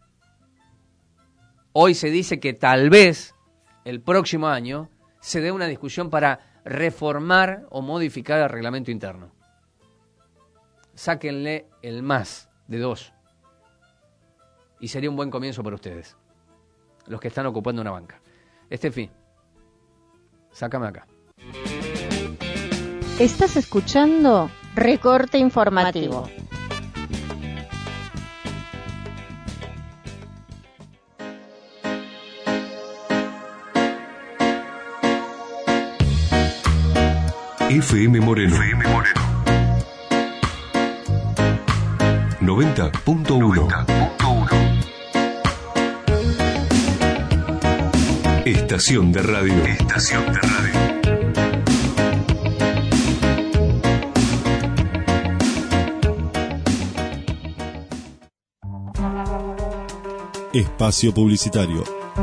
Hoy se dice que tal vez el próximo año se dé una discusión para reformar o modificar el reglamento interno. Sáquenle el más de dos. Y sería un buen comienzo para ustedes, los que están ocupando una banca. Estefi, sácame acá. Estás escuchando Recorte Informativo. F M Moreno. F M Moreno. noventa punto uno. Estación de radio. Estación de radio. Espacio publicitario.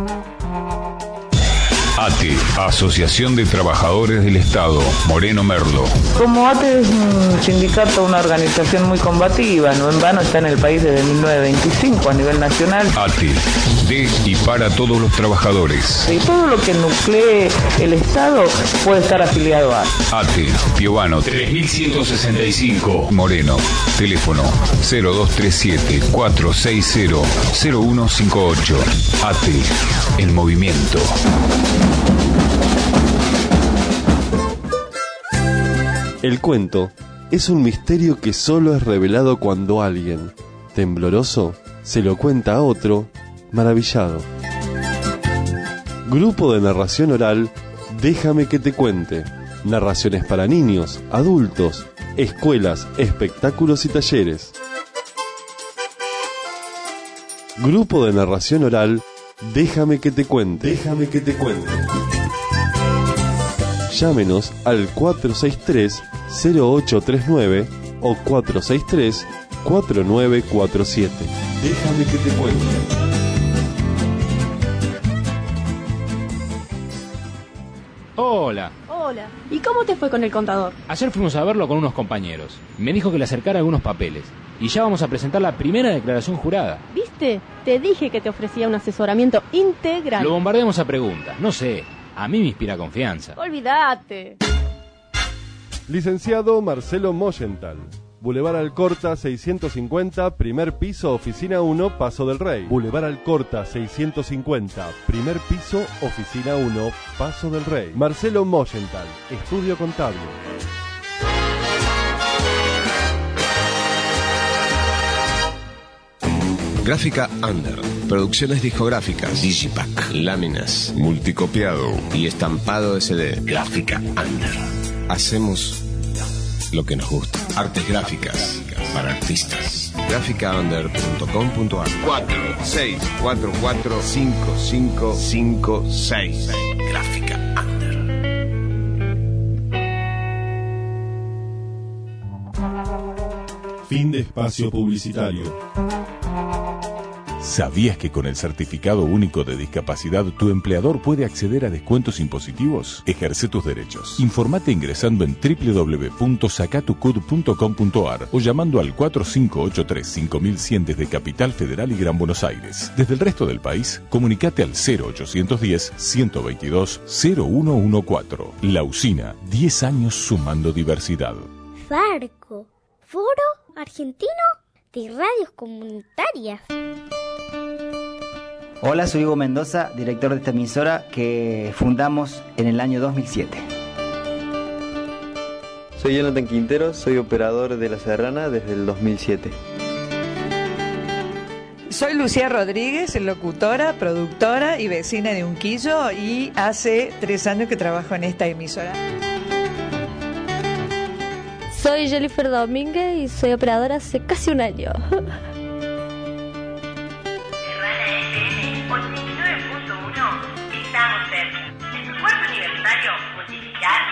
A T E, Asociación de Trabajadores del Estado, Moreno Merlo. Como A T E es un sindicato, una organización muy combativa, no en vano está en el país desde mil novecientos veinticinco a nivel nacional. A T E, de y para todos los trabajadores. Y todo lo que nuclee el Estado puede estar afiliado a A T E, Piovano tres mil ciento sesenta y cinco, Moreno. Teléfono cero dos tres siete, cuatro seis cero, cero uno cinco ocho. A T E, el movimiento. El cuento es un misterio que solo es revelado cuando alguien, tembloroso, se lo cuenta a otro, maravillado. Grupo de narración oral, Déjame que te cuente. Narraciones para niños, adultos, escuelas, espectáculos y talleres. Grupo de narración oral, Déjame que te cuente. Déjame que te cuente. Llámenos al cuatro seis tres, cero ocho tres nueve o cuatro seis tres, cuatro nueve cuatro siete. Déjame que te cuente. Hola. Hola. ¿Y cómo te fue con el contador? Ayer fuimos a verlo con unos compañeros. Me dijo que le acercara algunos papeles. Y ya vamos a presentar la primera declaración jurada. ¿Viste? Te dije que te ofrecía un asesoramiento integral. Lo bombardeamos a preguntas. No sé. A mí me inspira confianza. Olvídate. Licenciado Marcelo Moyenthal. Boulevard Alcorta seiscientos cincuenta, primer piso, oficina uno, Paso del Rey. Boulevard Alcorta seiscientos cincuenta, primer piso, oficina uno, Paso del Rey. Marcelo Moyenthal, estudio contable. Gráfica Under, producciones discográficas, Digipack, láminas, multicopiado y estampado S D. Gráfica Under. Hacemos lo que nos gusta. Artes gráficas para artistas. gráfica under punto com punto a r. cuatro seis cuatro cuatro cinco cinco cinco seis. Gráfica Under. Fin de espacio publicitario. ¿Sabías que con el Certificado Único de Discapacidad tu empleador puede acceder a descuentos impositivos? Ejerce tus derechos. Informate ingresando en doble u doble u doble u punto sacatucud punto com punto a r o llamando al cuatro cinco ocho tres, cinco mil cien desde Capital Federal y Gran Buenos Aires. Desde el resto del país, comunicate al cero ochocientos diez, ciento veintidós, cero uno catorce. La Usina, diez años sumando diversidad. Farco, Foro Argentino de Radios Comunitarias. Hola, soy Hugo Mendoza, director de esta emisora que fundamos en el año dos mil siete. Soy Jonathan Quintero, soy operador de La Serrana desde el dos mil siete. Soy Lucía Rodríguez, locutora, productora y vecina de Unquillo, y hace tres años que trabajo en esta emisora. Soy Jennifer Domínguez y soy operadora hace casi un año. ochenta y nueve punto uno, estamos cerca. En tu cuarto aniversario, multiplicar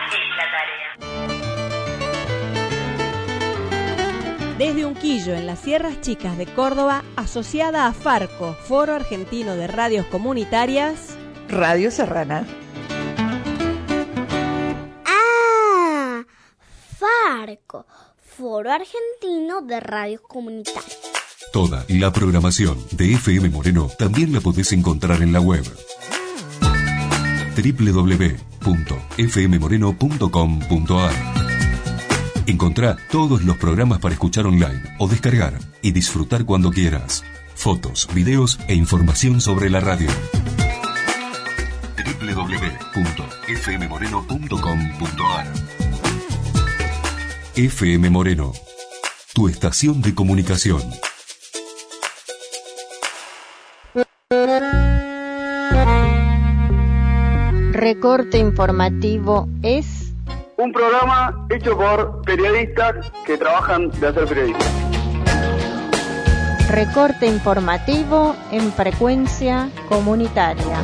es la tarea. Desde Unquillo, en las Sierras Chicas de Córdoba, asociada a Farco, Foro Argentino de Radios Comunitarias, Radio Serrana. Farco, Foro Argentino de Radios Comunitarias. Toda la programación de F M Moreno también la podés encontrar en la web doble u doble u doble u punto f m moreno punto com punto a r. Encontrá todos los programas para escuchar online o descargar y disfrutar cuando quieras. Fotos, videos e información sobre la radio. doble u doble u doble u punto f m moreno punto com punto a r. F M Moreno, tu estación de comunicación. Recorte informativo es un programa hecho por periodistas que trabajan de hacer periodismo. Recorte informativo en frecuencia comunitaria.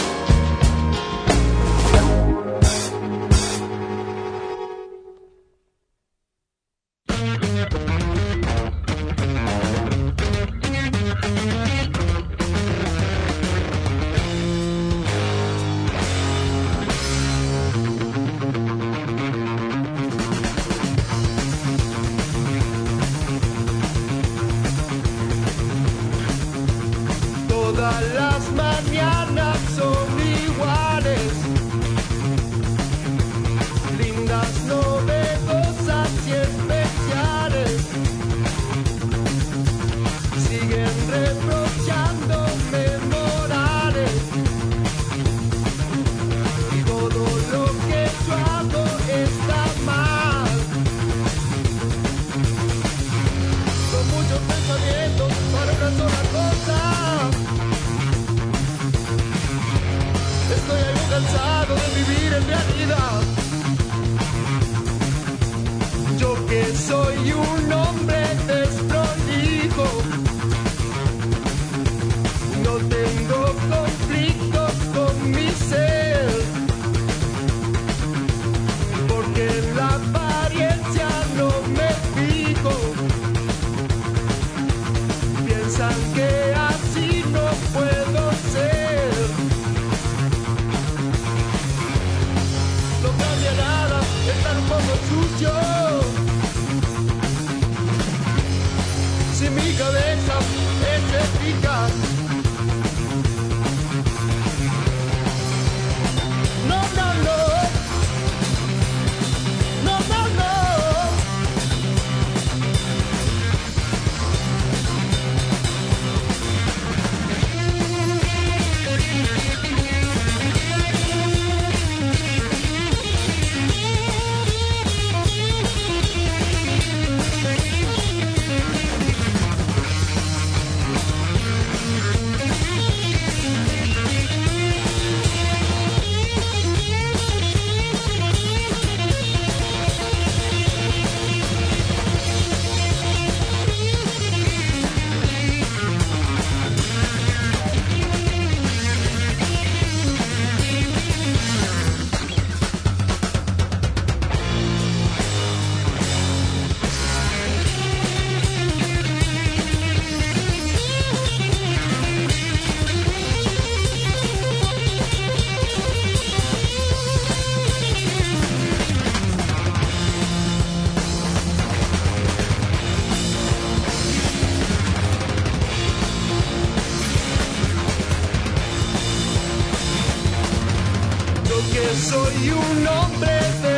Soy un hombre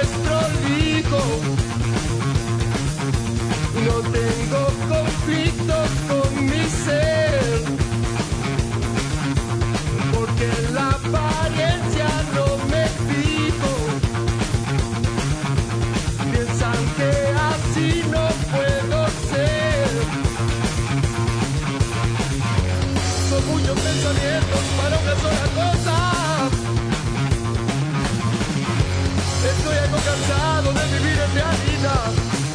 desprolijo, no tengo conflictos con mi ser, porque en la apariencia no me fijo. Piensan que así no puedo ser. Son muchos pensamientos para una sola cosa. Estoy algo cansado de vivir en realidad.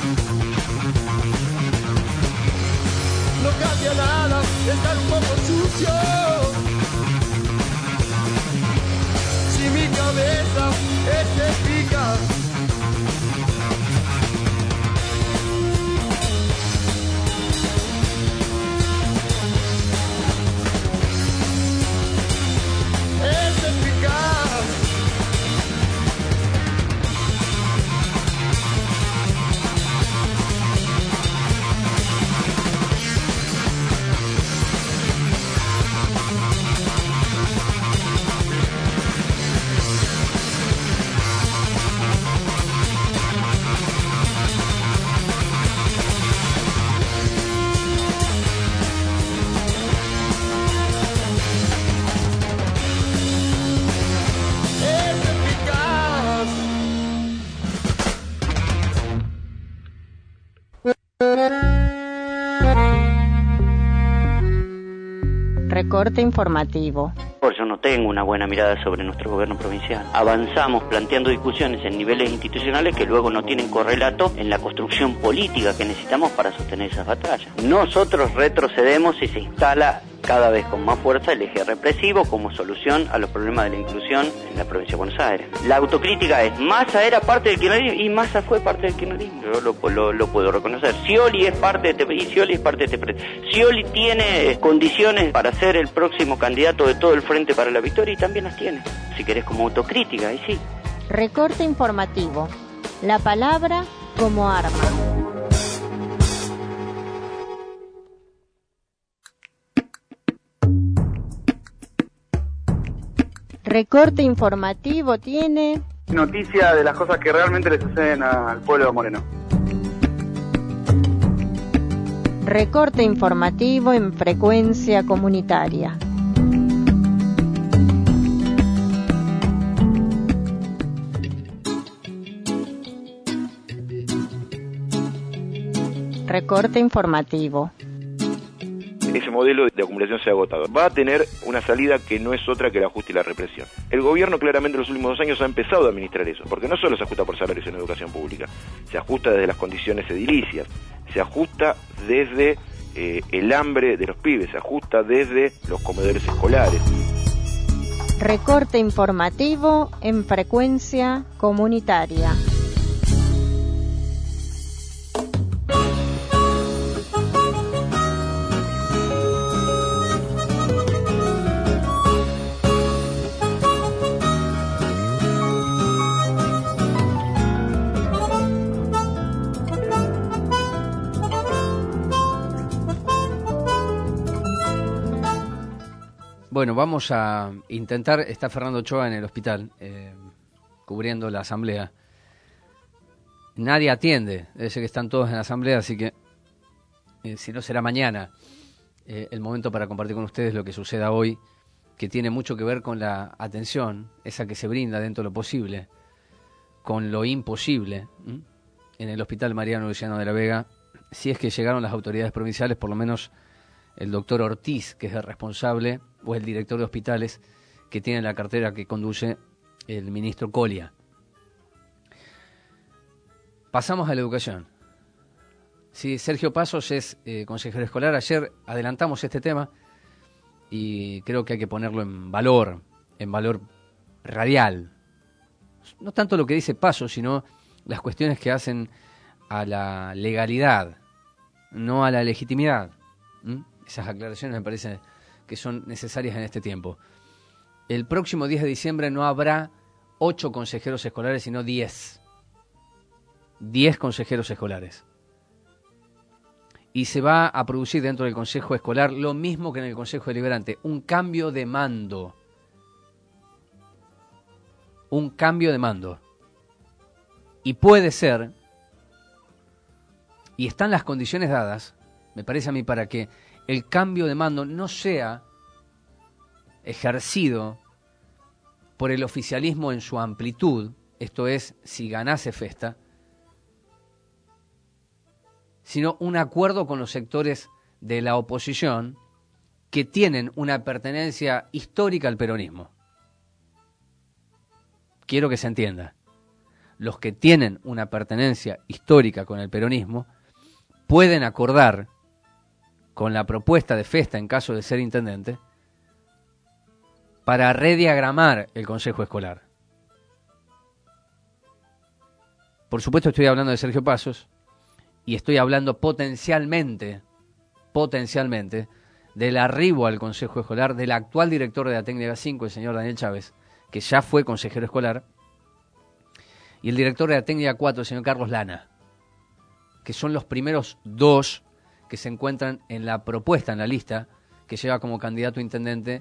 No cambia nada, estar un poco sucio. Si mi cabeza es eficaz. Es eficaz. Recorte informativo. Yo no tengo una buena mirada sobre nuestro gobierno provincial. Avanzamos planteando discusiones en niveles institucionales que luego no tienen correlato en la construcción política que necesitamos para sostener esas batallas. Nosotros retrocedemos y se instala cada vez con más fuerza el eje represivo como solución a los problemas de la inclusión en la provincia de Buenos Aires. La autocrítica es, Massa era parte del kirchnerismo y Massa fue parte del kirchnerismo. Yo lo, lo, lo puedo reconocer. Scioli es parte de este y Scioli es parte de este frente. Scioli tiene condiciones para ser el próximo candidato de todo el Frente para la Victoria y también las tiene. Si querés como autocrítica, y sí. Recorte informativo. La palabra como arma. Recorte informativo tiene... Noticia de las cosas que realmente le suceden al pueblo de Moreno. Recorte informativo en frecuencia comunitaria. Recorte informativo. Ese modelo de acumulación se ha agotado. Va a tener una salida que no es otra que el ajuste y la represión. El gobierno claramente en los últimos dos años ha empezado a administrar eso, porque no solo se ajusta por salarios en educación pública, se ajusta desde las condiciones edilicias, se ajusta desde eh, el hambre de los pibes, se ajusta desde los comedores escolares. Recorte informativo en frecuencia comunitaria. Bueno, vamos a intentar, está Fernando Ochoa en el hospital, eh, cubriendo la asamblea. Nadie atiende, debe ser que están todos en la asamblea, así que eh, si no será mañana eh, el momento para compartir con ustedes lo que suceda hoy, que tiene mucho que ver con la atención, esa que se brinda dentro de lo posible, con lo imposible, ¿m? En el Hospital Mariano Luciano de la Vega, si es que llegaron las autoridades provinciales, por lo menos el doctor Ortiz, que es el responsable, o el director de hospitales, que tiene la cartera que conduce el ministro Colia. Pasamos a la educación. Sí, Sergio Pasos es eh, consejero escolar. Ayer adelantamos este tema y creo que hay que ponerlo en valor, en valor radial. No tanto lo que dice Pasos, sino las cuestiones que hacen a la legalidad, no a la legitimidad. ¿Mm? Esas aclaraciones me parecen que son necesarias en este tiempo. El próximo diez de diciembre no habrá ocho consejeros escolares, sino diez. Diez consejeros escolares. Y se va a producir dentro del Consejo Escolar lo mismo que en el Consejo Deliberante, un cambio de mando. Un cambio de mando. Y puede ser, y están las condiciones dadas, me parece a mí, para que el cambio de mando no sea ejercido por el oficialismo en su amplitud, esto es, si ganase Festa, sino un acuerdo con los sectores de la oposición que tienen una pertenencia histórica al peronismo. Quiero que se entienda. Los que tienen una pertenencia histórica con el peronismo pueden acordar con la propuesta de Festa en caso de ser intendente para rediagramar el Consejo Escolar. Por supuesto estoy hablando de Sergio Pasos y estoy hablando potencialmente, potencialmente, del arribo al Consejo Escolar del actual director de la Técnica cinco, el señor Daniel Chávez, que ya fue consejero escolar, y el director de la Técnica cuatro, el señor Carlos Lana, que son los primeros dos que se encuentran en la propuesta, en la lista, que lleva como candidato a intendente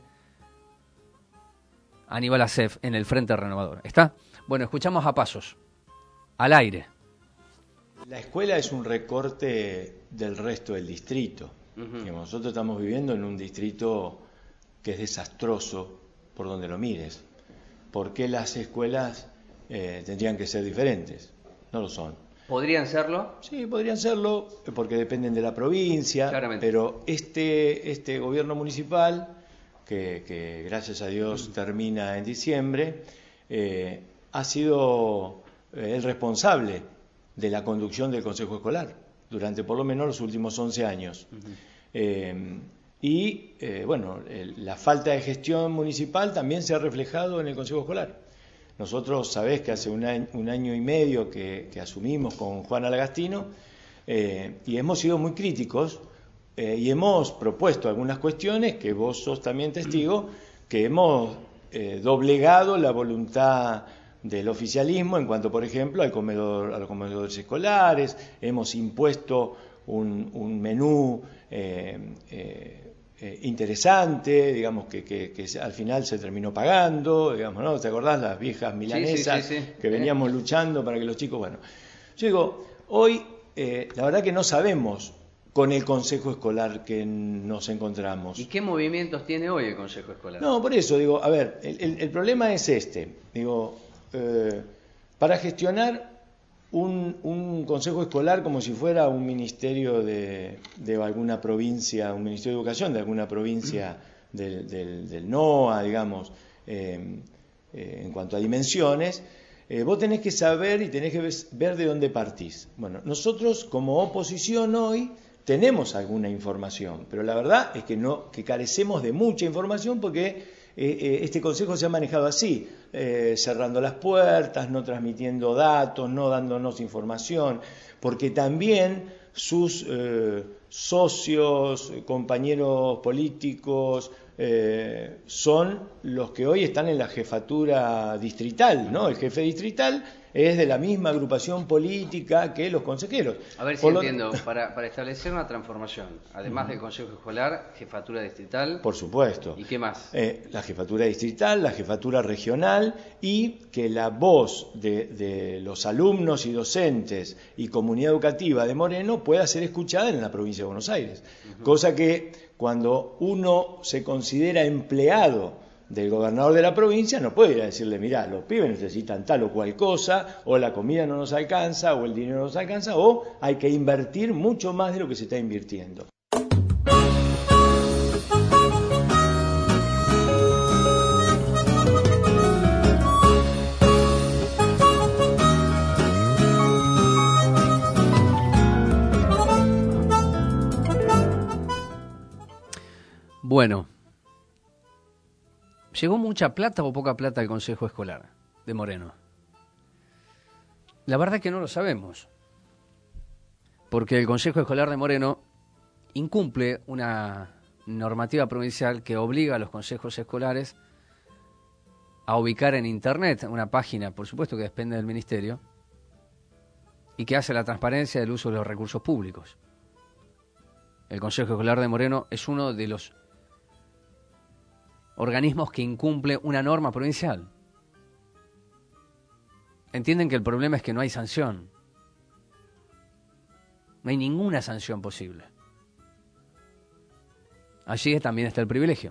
Aníbal Acef en el Frente Renovador. ¿Está? Bueno, escuchamos a Pasos, al aire. La escuela es un recorte del resto del distrito. Uh-huh. Nosotros estamos viviendo en un distrito que es desastroso por donde lo mires. ¿Por qué las escuelas eh, tendrían que ser diferentes? No lo son. ¿Podrían serlo? Sí, podrían serlo, porque dependen de la provincia. Claramente. Pero este, este gobierno municipal, que, que gracias a Dios termina en diciembre, eh, ha sido el responsable de la conducción del Consejo Escolar durante por lo menos los últimos once años. Uh-huh. eh, y, eh, bueno, el, la falta de gestión municipal también se ha reflejado en el Consejo Escolar. Nosotros, sabés que hace un año, un año y medio que, que asumimos con Juana Lagastino eh, y hemos sido muy críticos eh, y hemos propuesto algunas cuestiones que vos sos también testigo, que hemos eh, doblegado la voluntad del oficialismo en cuanto, por ejemplo, al comedor, a los comedores escolares. Hemos impuesto un, un menú eh, eh, eh, interesante, digamos, que, que, que al final se terminó pagando, digamos, ¿no? ¿Te acordás las viejas milanesas sí, sí, sí, sí. que veníamos eh. luchando para que los chicos, bueno. Yo digo, hoy eh, la verdad que no sabemos con el Consejo Escolar que nos encontramos. ¿Y qué movimientos tiene hoy el Consejo Escolar? No, por eso digo, a ver, el, el, el problema es este, digo, Eh, para gestionar un, un consejo escolar como si fuera un ministerio de, de alguna provincia, un ministerio de educación de alguna provincia del, del, del N O A, digamos, eh, eh, en cuanto a dimensiones, eh, vos tenés que saber y tenés que ver de dónde partís. Bueno, nosotros como oposición hoy tenemos alguna información, pero la verdad es que, no, que carecemos de mucha información porque Eh, este consejo se ha manejado así, eh, cerrando las puertas, no transmitiendo datos, no dándonos información, porque también sus eh, socios, compañeros políticos, eh, son los que hoy están en la jefatura distrital, ¿no? El jefe distrital es de la misma agrupación política que los consejeros. A ver si Por entiendo, lo... para, para establecer una transformación, además uh-huh. del Consejo Escolar, jefatura distrital. Por supuesto. ¿Y qué más? Eh, la jefatura distrital, la jefatura regional y que la voz de, de los alumnos y docentes y comunidad educativa de Moreno pueda ser escuchada en la provincia de Buenos Aires. Uh-huh. Cosa que cuando uno se considera empleado del gobernador de la provincia no puede ir a decirle, mirá, los pibes necesitan tal o cual cosa, o la comida no nos alcanza, o el dinero no nos alcanza, o hay que invertir mucho más de lo que se está invirtiendo. Bueno, ¿llegó mucha plata o poca plata al Consejo Escolar de Moreno? La verdad es que no lo sabemos, porque el Consejo Escolar de Moreno incumple una normativa provincial que obliga a los consejos escolares a ubicar en Internet una página, por supuesto que depende del Ministerio, y que hace la transparencia del uso de los recursos públicos. El Consejo Escolar de Moreno es uno de los organismos que incumple una norma provincial. Entienden que el problema es que no hay sanción. No hay ninguna sanción posible. Allí también está el privilegio.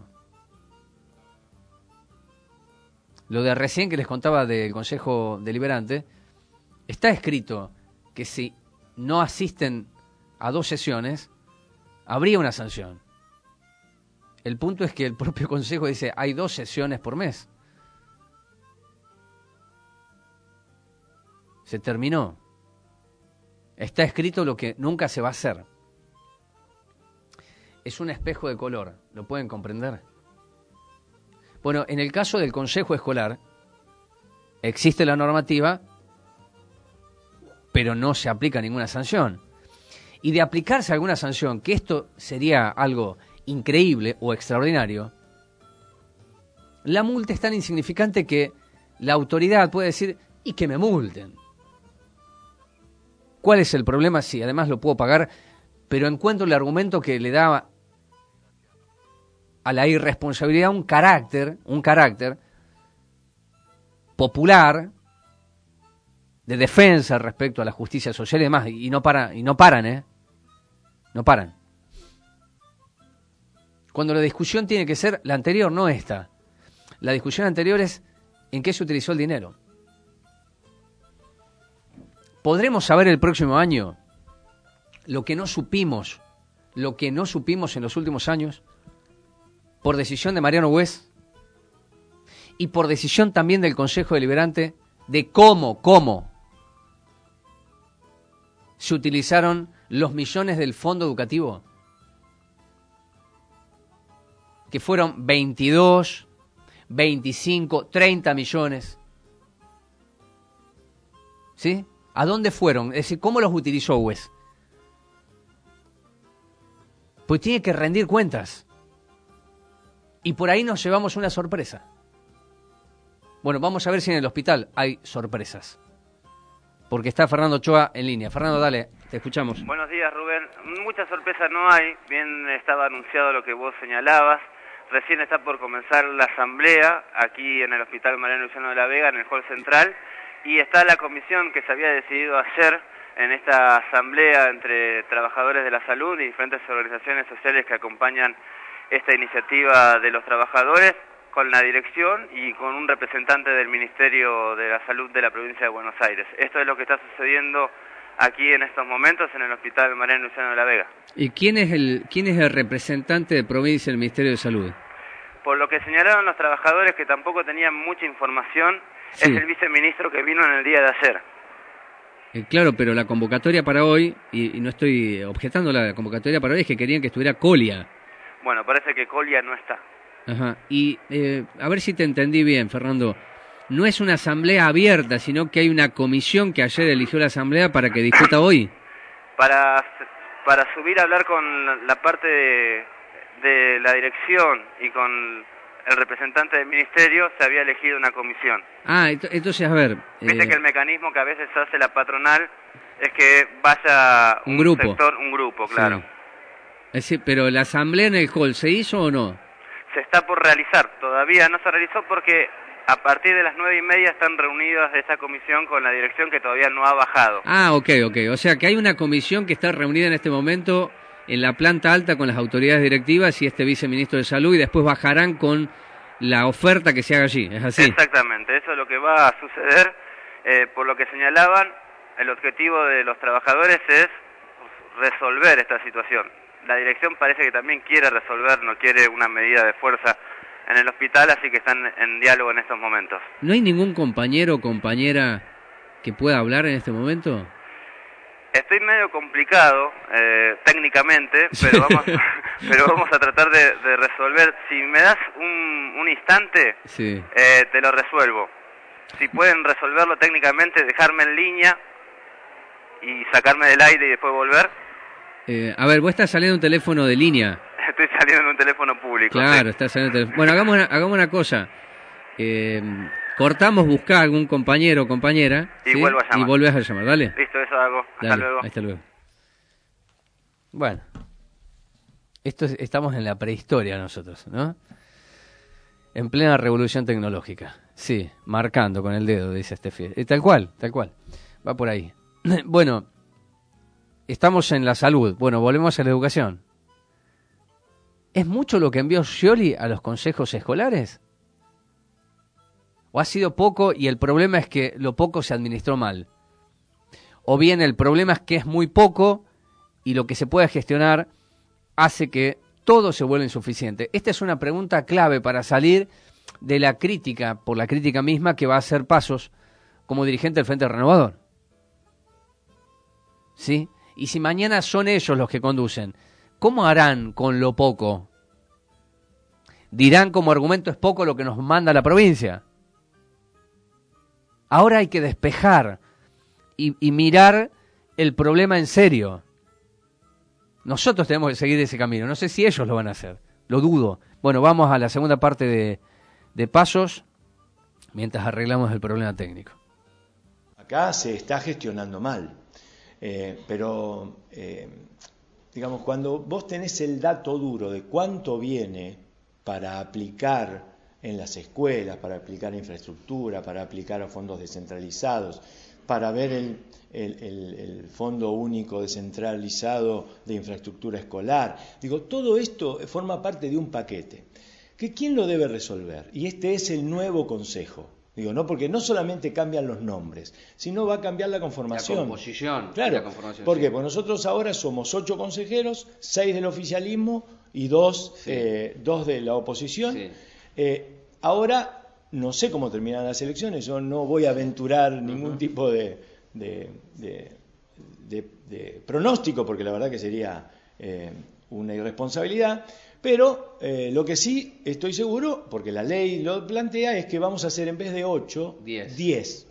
Lo de recién que les contaba del Consejo Deliberante, está escrito que si no asisten a dos sesiones, habría una sanción. El punto es que el propio Consejo dice, hay dos sesiones por mes. Se terminó. Está escrito lo que nunca se va a hacer. Es un espejo de color, ¿lo pueden comprender? Bueno, en el caso del Consejo Escolar, existe la normativa, pero no se aplica ninguna sanción. Y de aplicarse alguna sanción, que esto sería algo increíble o extraordinario, la multa es tan insignificante que la autoridad puede decir, y que me multen. ¿Cuál es el problema? Sí, además lo puedo pagar, pero encuentro el argumento que le da a la irresponsabilidad un carácter, un carácter popular, de defensa respecto a la justicia social y demás, y no para, y no paran, ¿eh? No paran. Cuando la discusión tiene que ser la anterior, no esta. La discusión anterior es en qué se utilizó el dinero. ¿Podremos saber el próximo año lo que no supimos, lo que no supimos en los últimos años, por decisión de Mariano Wes y por decisión también del Consejo Deliberante, de cómo, cómo se utilizaron los millones del Fondo Educativo? Que fueron veintidós, veinticinco, treinta millones. ¿Sí? ¿A dónde fueron? Es decir, ¿cómo los utilizó Wes? Pues tiene que rendir cuentas. Y por ahí nos llevamos una sorpresa. Bueno, vamos a ver si en el hospital hay sorpresas. Porque está Fernando Ochoa en línea. Fernando, dale, te escuchamos. Buenos días, Rubén. Muchas sorpresas no hay. Bien estaba anunciado lo que vos señalabas. Recién está por comenzar la asamblea aquí en el Hospital Mariano Luciano de la Vega, en el hall central. Y está la comisión que se había decidido hacer en esta asamblea entre trabajadores de la salud y diferentes organizaciones sociales que acompañan esta iniciativa de los trabajadores, con la dirección y con un representante del Ministerio de la Salud de la provincia de Buenos Aires. Esto es lo que está sucediendo aquí en estos momentos en el Hospital Mariano Luciano de la Vega. ¿Y quién es el quién es el representante de provincia del Ministerio de Salud? Por lo que señalaron los trabajadores, que tampoco tenían mucha información, sí. Es el viceministro que vino en el día de ayer. Eh, claro, pero la convocatoria para hoy, y, y no estoy objetando la convocatoria para hoy, es que querían que estuviera Colia. Bueno, parece que Colia no está. Ajá, y eh, a ver si te entendí bien, Fernando. No es una asamblea abierta, sino que hay una comisión que ayer eligió la asamblea para que discuta hoy. Para, para subir a hablar con la, la parte de, de la dirección y con el representante del ministerio, se había elegido una comisión. Ah, entonces, a ver... Viste eh... que el mecanismo que a veces hace la patronal es que vaya un, un grupo. sector, un grupo, claro. Sí. Es decir, pero la asamblea en el hall, ¿se hizo o no? Se está por realizar, todavía no se realizó porque a partir de las nueve y media están reunidas esta comisión con la dirección, que todavía no ha bajado. Ah, ok, ok. O sea que hay una comisión que está reunida en este momento en la planta alta con las autoridades directivas y este viceministro de Salud, y después bajarán con la oferta que se haga allí, ¿es así? Exactamente, eso es lo que va a suceder. Eh, por lo que señalaban, el objetivo de los trabajadores es resolver esta situación. La dirección parece que también quiere resolver, no quiere una medida de fuerza en el hospital, así que están en diálogo en estos momentos. ¿No hay ningún compañero o compañera que pueda hablar en este momento? Estoy medio complicado eh, técnicamente, pero vamos, pero vamos a tratar de, de resolver. Si me das un, un instante, sí. eh, te lo resuelvo. Si pueden resolverlo técnicamente, dejarme en línea y sacarme del aire y después volver. Eh, a ver, vos estás saliendo un teléfono de línea. Estoy saliendo en un teléfono público. Claro, sí. Estás saliendo un teléfono. Bueno, hagamos una, hagamos una cosa. Eh, cortamos, buscar algún compañero o compañera. Y ¿sí? vuelvo a llamar. Y volvés a llamar, ¿dale? Listo, eso hago. Hasta Dale, luego. Hasta luego. Bueno, esto es, estamos en la prehistoria nosotros, ¿no? En plena revolución tecnológica. Sí, marcando con el dedo, dice Estefi. Eh, tal cual, tal cual. Va por ahí. Bueno, estamos en la salud. Bueno, volvemos a la educación. ¿Es mucho lo que envió Scioli a los consejos escolares? ¿O ha sido poco y el problema es que lo poco se administró mal? ¿O bien el problema es que es muy poco y lo que se puede gestionar hace que todo se vuelva insuficiente? Esta es una pregunta clave para salir de la crítica, por la crítica misma, que va a hacer Pasos como dirigente del Frente Renovador. ¿Sí? Y si mañana son ellos los que conducen, ¿cómo harán con lo poco? ¿Dirán como argumento es poco lo que nos manda la provincia? Ahora hay que despejar y, y mirar el problema en serio. Nosotros tenemos que seguir ese camino. No sé si ellos lo van a hacer. Lo dudo. Bueno, vamos a la segunda parte de, de Pasos mientras arreglamos el problema técnico. Acá se está gestionando mal. Eh, pero, eh, digamos, cuando vos tenés el dato duro de cuánto viene para aplicar en las escuelas, para aplicar infraestructura, para aplicar a fondos descentralizados, para ver el, el, el, el Fondo Único Descentralizado de Infraestructura Escolar. Digo, todo esto forma parte de un paquete. ¿Que quién lo debe resolver? Y este es el nuevo consejo. Digo, no, porque no solamente cambian los nombres, sino va a cambiar la conformación. La composición. Claro. La conformación, ¿Por qué? sí. Pues nosotros ahora somos ocho consejeros, seis del oficialismo y dos, sí. eh, dos de la oposición. Sí. Eh, ahora no sé cómo terminan las elecciones, yo no voy a aventurar ningún uh-huh. tipo de, de, de, de, de pronóstico, porque la verdad que sería eh, una irresponsabilidad. Pero eh, lo que sí estoy seguro, porque la ley lo plantea, es que vamos a hacer en vez de ocho, diez.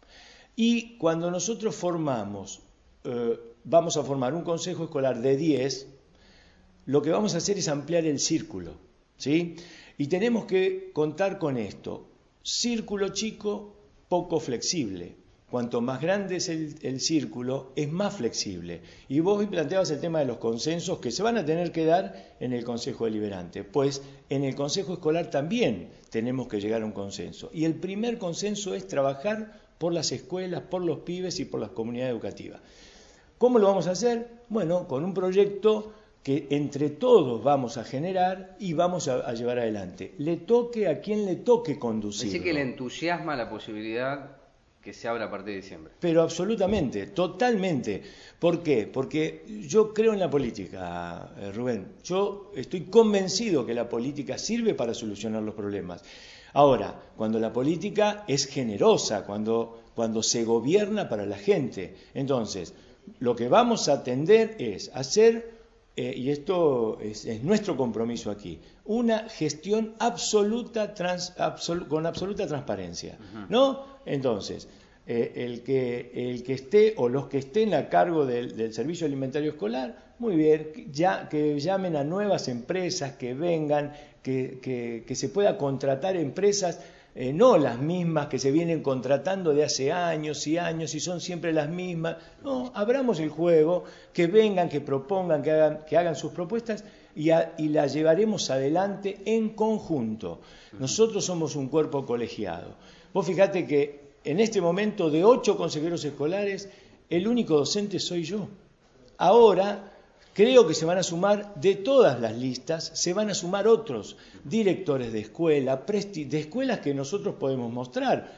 Y cuando nosotros formamos, eh, vamos a formar un consejo escolar de diez, lo que vamos a hacer es ampliar el círculo, ¿sí? Y tenemos que contar con esto. Círculo chico, poco flexible. Cuanto más grande es el, el círculo, es más flexible. Y vos planteabas el tema de los consensos que se van a tener que dar en el Consejo Deliberante. Pues en el Consejo Escolar también tenemos que llegar a un consenso. Y el primer consenso es trabajar por las escuelas, por los pibes y por las comunidades educativas. ¿Cómo lo vamos a hacer? Bueno, con un proyecto que entre todos vamos a generar y vamos a, a llevar adelante. Le toque a quien le toque conducirlo. Así que le entusiasma la posibilidad que se abra a partir de diciembre. Pero absolutamente, totalmente. ¿Por qué? Porque yo creo en la política, eh, Rubén. Yo estoy convencido que la política sirve para solucionar los problemas. Ahora, cuando la política es generosa, cuando, cuando se gobierna para la gente. Entonces, lo que vamos a tender es hacer, eh, y esto es, es nuestro compromiso aquí, una gestión absoluta trans, absol, con absoluta transparencia, uh-huh. ¿no? Entonces, eh, el, que, el que esté o los que estén a cargo del, del servicio alimentario escolar, muy bien, ya, que llamen a nuevas empresas, que vengan, que, que, que se pueda contratar empresas, eh, no las mismas que se vienen contratando de hace años y años y son siempre las mismas. No, abramos el juego, que vengan, que propongan, que hagan, que hagan sus propuestas y, a, y las llevaremos adelante en conjunto. Nosotros somos un cuerpo colegiado. Vos fijate que en este momento de ocho consejeros escolares, el único docente soy yo. Ahora creo que se van a sumar de todas las listas, se van a sumar otros directores de escuela, presti- de escuelas que nosotros podemos mostrar.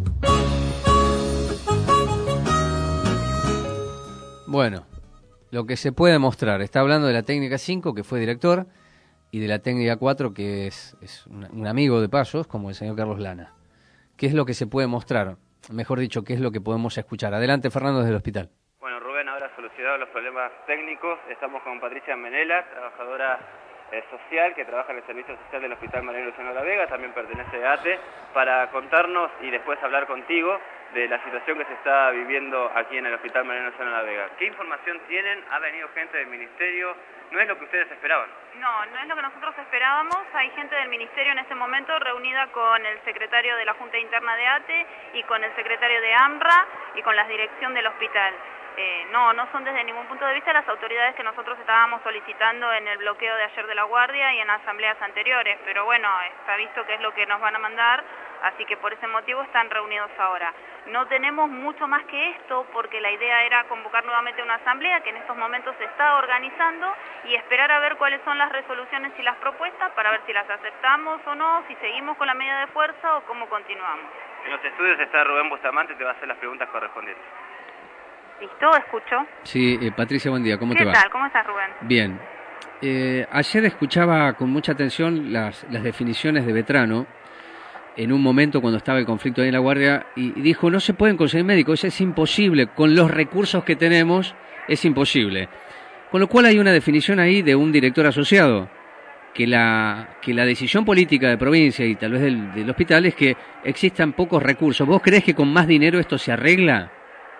Bueno, lo que se puede mostrar, está hablando de la técnica cinco, que fue director, y de la técnica cuatro, que es, es un, un amigo de Pasos, como el señor Carlos Lana. ¿Qué es lo que se puede mostrar? Mejor dicho, ¿qué es lo que podemos escuchar? Adelante, Fernando, desde el hospital. Bueno, Rubén, ahora solucionado los problemas técnicos, estamos con Patricia Menela, trabajadora eh, social, que trabaja en el Servicio Social del Hospital Mariano Luciano de la Vega, también pertenece a A T E, para contarnos y después hablar contigo de la situación que se está viviendo aquí en el Hospital Mariano Luciano de la Vega. ¿Qué información tienen? ¿Ha venido gente del Ministerio? ¿No es lo que ustedes esperaban? No, no es lo que nosotros esperábamos. Hay gente del Ministerio en este momento reunida con el secretario de la Junta Interna de A T E y con el secretario de AMRA y con la dirección del hospital. Eh, no, no son desde ningún punto de vista las autoridades que nosotros estábamos solicitando en el bloqueo de ayer de la Guardia y en asambleas anteriores, pero bueno, está visto que es lo que nos van a mandar, así que por ese motivo están reunidos ahora. No tenemos mucho más que esto porque la idea era convocar nuevamente una asamblea que en estos momentos se está organizando y esperar a ver cuáles son las resoluciones y las propuestas para ver si las aceptamos o no, si seguimos con la medida de fuerza o cómo continuamos. En los estudios está Rubén Bustamante, te va a hacer las preguntas correspondientes. ¿Listo? ¿Escucho? Sí, eh, Patricia, buen día. ¿Cómo te va? ¿Qué tal? ¿Cómo estás, Rubén? Bien. Eh, ayer escuchaba con mucha atención las, las definiciones de Vetrano en un momento cuando estaba el conflicto ahí en La Guardia y, y dijo, no se pueden conseguir médicos, es imposible, con los recursos que tenemos es imposible. Con lo cual hay una definición ahí de un director asociado, que la, que la decisión política de provincia y tal vez del, del hospital es que existan pocos recursos. ¿Vos creés que con más dinero esto se arregla?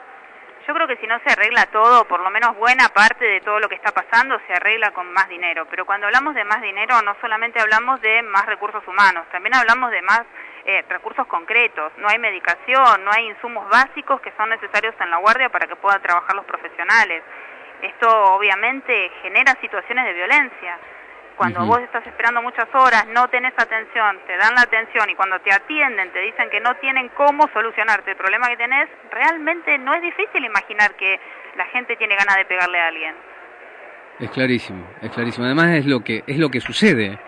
Yo creo que si no se arregla todo, por lo menos buena parte de todo lo que está pasando se arregla con más dinero. Pero cuando hablamos de más dinero, no solamente hablamos de más recursos humanos, también hablamos de más eh, recursos concretos. No hay medicación, no hay insumos básicos que son necesarios en la guardia para que puedan trabajar los profesionales. Esto obviamente genera situaciones de violencia. Cuando uh-huh. vos estás esperando muchas horas, no tenés atención, te dan la atención y cuando te atienden te dicen que no tienen cómo solucionarte el problema que tenés, realmente no es difícil imaginar que la gente tiene ganas de pegarle a alguien. Es clarísimo, es clarísimo. Además es lo que es lo que sucede.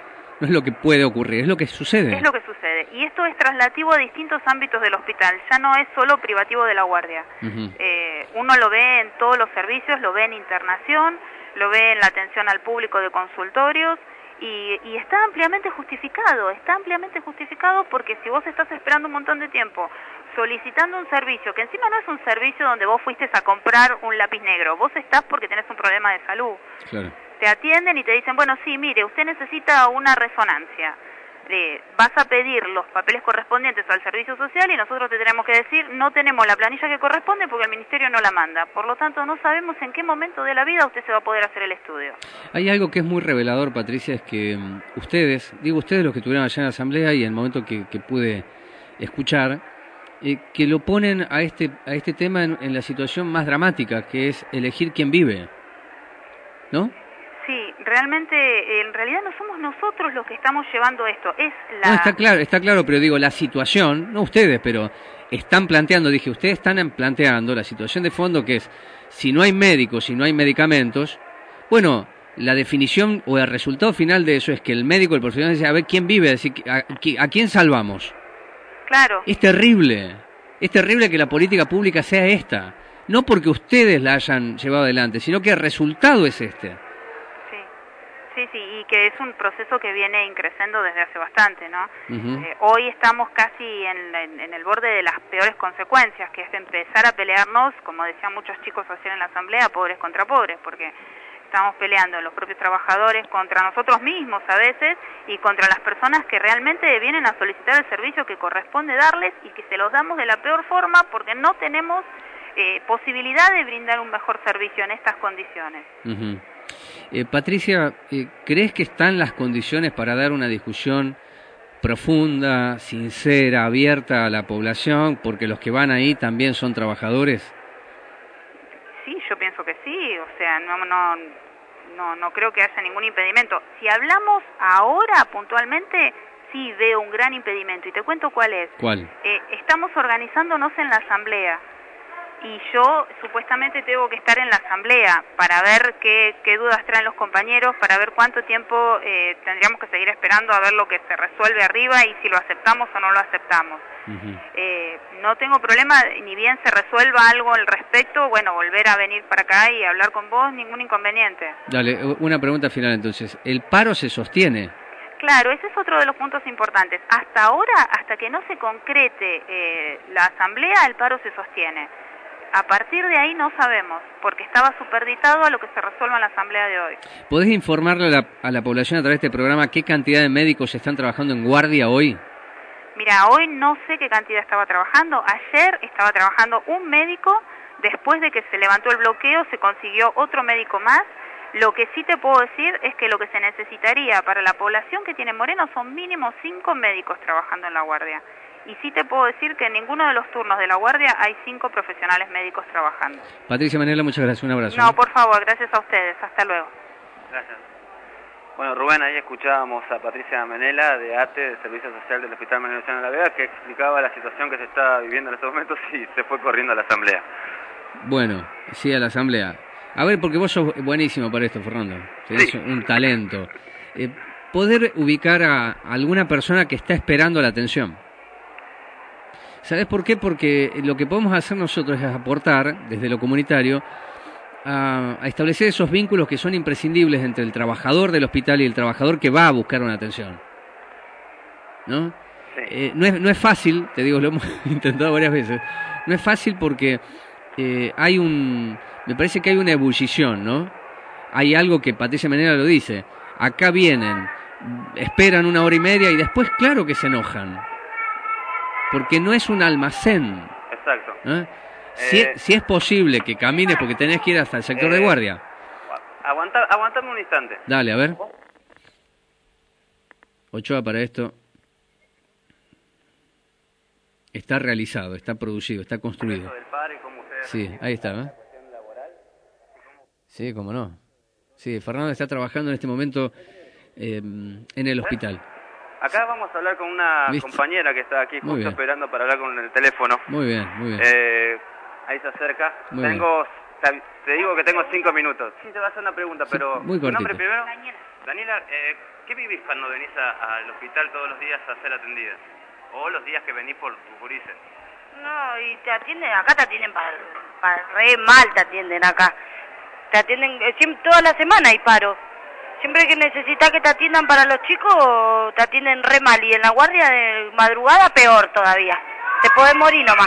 no es lo que puede ocurrir, es lo que sucede. Es lo que sucede. Y esto es traslativo a distintos ámbitos del hospital, ya no es solo privativo de la guardia. Uh-huh. Eh, uno lo ve en todos los servicios, lo ve en internación, lo ve en la atención al público de consultorios, y, y está ampliamente justificado, está ampliamente justificado porque si vos estás esperando un montón de tiempo solicitando un servicio, que encima no es un servicio donde vos fuiste a comprar un lápiz negro, vos estás porque tenés un problema de salud. Claro. Te atienden y te dicen, bueno, sí, mire, usted necesita una resonancia. Eh, vas a pedir los papeles correspondientes al servicio social y nosotros te tenemos que decir, no tenemos la planilla que corresponde porque el ministerio no la manda. Por lo tanto, no sabemos en qué momento de la vida usted se va a poder hacer el estudio. Hay algo que es muy revelador, Patricia, es que um, ustedes, digo ustedes los que estuvieron allá en la asamblea y en el momento que, que pude escuchar, eh, que lo ponen a este, a este tema en, en la situación más dramática, que es elegir quién vive, ¿no? Sí, realmente, en realidad no somos nosotros los que estamos llevando esto, es la... No, está claro, está claro, pero digo, la situación, no ustedes, pero están planteando, dije, ustedes están planteando la situación de fondo que es, si no hay médicos, si no hay medicamentos, bueno, la definición o el resultado final de eso es que el médico, el profesional dice, a ver, ¿quién vive? Decir, ¿a, a quién salvamos? Claro. Es terrible, es terrible que la política pública sea esta, no porque ustedes la hayan llevado adelante, sino que el resultado es este. Sí, sí, y que es un proceso que viene increciendo desde hace bastante, ¿no? Uh-huh. Eh, hoy estamos casi en, en, en el borde de las peores consecuencias, que es empezar a pelearnos, como decían muchos chicos ayer en la asamblea, pobres contra pobres, porque estamos peleando los propios trabajadores contra nosotros mismos a veces y contra las personas que realmente vienen a solicitar el servicio que corresponde darles y que se los damos de la peor forma porque no tenemos eh, posibilidad de brindar un mejor servicio en estas condiciones. Uh-huh. Eh, Patricia, eh, ¿crees que están las condiciones para dar una discusión profunda, sincera, abierta a la población, porque los que van ahí también son trabajadores? Sí, yo pienso que sí, o sea, no, no, no, no creo que haya ningún impedimento. Si hablamos ahora puntualmente, sí veo un gran impedimento, y te cuento cuál es. ¿Cuál? Eh, estamos organizándonos en la asamblea. Y yo supuestamente tengo que estar en la asamblea para ver qué, qué dudas traen los compañeros, para ver cuánto tiempo eh, tendríamos que seguir esperando a ver lo que se resuelve arriba y si lo aceptamos o no lo aceptamos. Uh-huh. Eh, no tengo problema, ni bien se resuelva algo al respecto, bueno, volver a venir para acá y hablar con vos, ningún inconveniente. Dale, una pregunta final entonces. ¿El paro se sostiene? Claro, ese es otro de los puntos importantes. Hasta ahora, hasta que no se concrete eh, la asamblea, el paro se sostiene. A partir de ahí no sabemos, porque estaba superditado a lo que se resuelva en la asamblea de hoy. ¿Podés informarle a la, a la población a través de este programa qué cantidad de médicos están trabajando en guardia hoy? Mira, hoy no sé qué cantidad estaba trabajando. Ayer estaba trabajando un médico, después de que se levantó el bloqueo se consiguió otro médico más. Lo que sí te puedo decir es que lo que se necesitaría para la población que tiene Moreno son mínimo cinco médicos trabajando en la guardia. Y sí te puedo decir que en ninguno de los turnos de la guardia hay cinco profesionales médicos trabajando. Patricia Menela, muchas gracias. Un abrazo. No, por favor, gracias a ustedes. Hasta luego. Gracias. Bueno, Rubén, ahí escuchábamos a Patricia Menela de A T E, del Servicio Social del Hospital Manuel Luciano de la Vega, que explicaba la situación que se está viviendo en estos momentos y se fue corriendo a la asamblea. Bueno, sí, a la asamblea. A ver, porque vos sos buenísimo para esto, Fernando. Tenés sí. un talento. Eh, poder ubicar a alguna persona que está esperando la atención. ¿Sabés por qué? Porque lo que podemos hacer nosotros es aportar, desde lo comunitario, a, a establecer esos vínculos que son imprescindibles entre el trabajador del hospital y el trabajador que va a buscar una atención. ¿No? Sí. Eh, no es, no es fácil, te digo, lo hemos intentado varias veces, no es fácil porque eh, hay un... me parece que hay una ebullición, ¿no? Hay algo que Patricia Menela lo dice, acá vienen, esperan una hora y media y después claro que se enojan. Porque no es un almacén. Exacto. ¿Eh? Si, eh, si es posible que camines porque tenés que ir hasta el sector eh, de guardia. Aguanta, aguantame un instante. Dale, a ver. Ochoa, para esto está realizado, está producido, está construido. Sí, ahí está, ¿eh? Sí, cómo no. Sí, Fernando está trabajando en este momento eh, en el hospital. Acá vamos a hablar con una ¿Viste? compañera que está aquí justo esperando para hablar con el teléfono. Muy bien, muy bien. Eh, ahí se acerca. Muy tengo, te, te digo que tengo cinco minutos. Sí, te voy a hacer una pregunta, pero... Muy ¿Tu nombre primero? Daniela. Daniela, eh, ¿qué vivís cuando venís a, al hospital todos los días a ser atendida? O los días que venís por tus gurises. No, y te atienden, acá te atienden para, para re mal, te atienden acá. Te atienden, eh, siempre, toda la semana hay paro. Siempre que necesitas que te atiendan para los chicos, te atienden re mal. Y en la guardia de madrugada, peor todavía. Te podés morir nomás.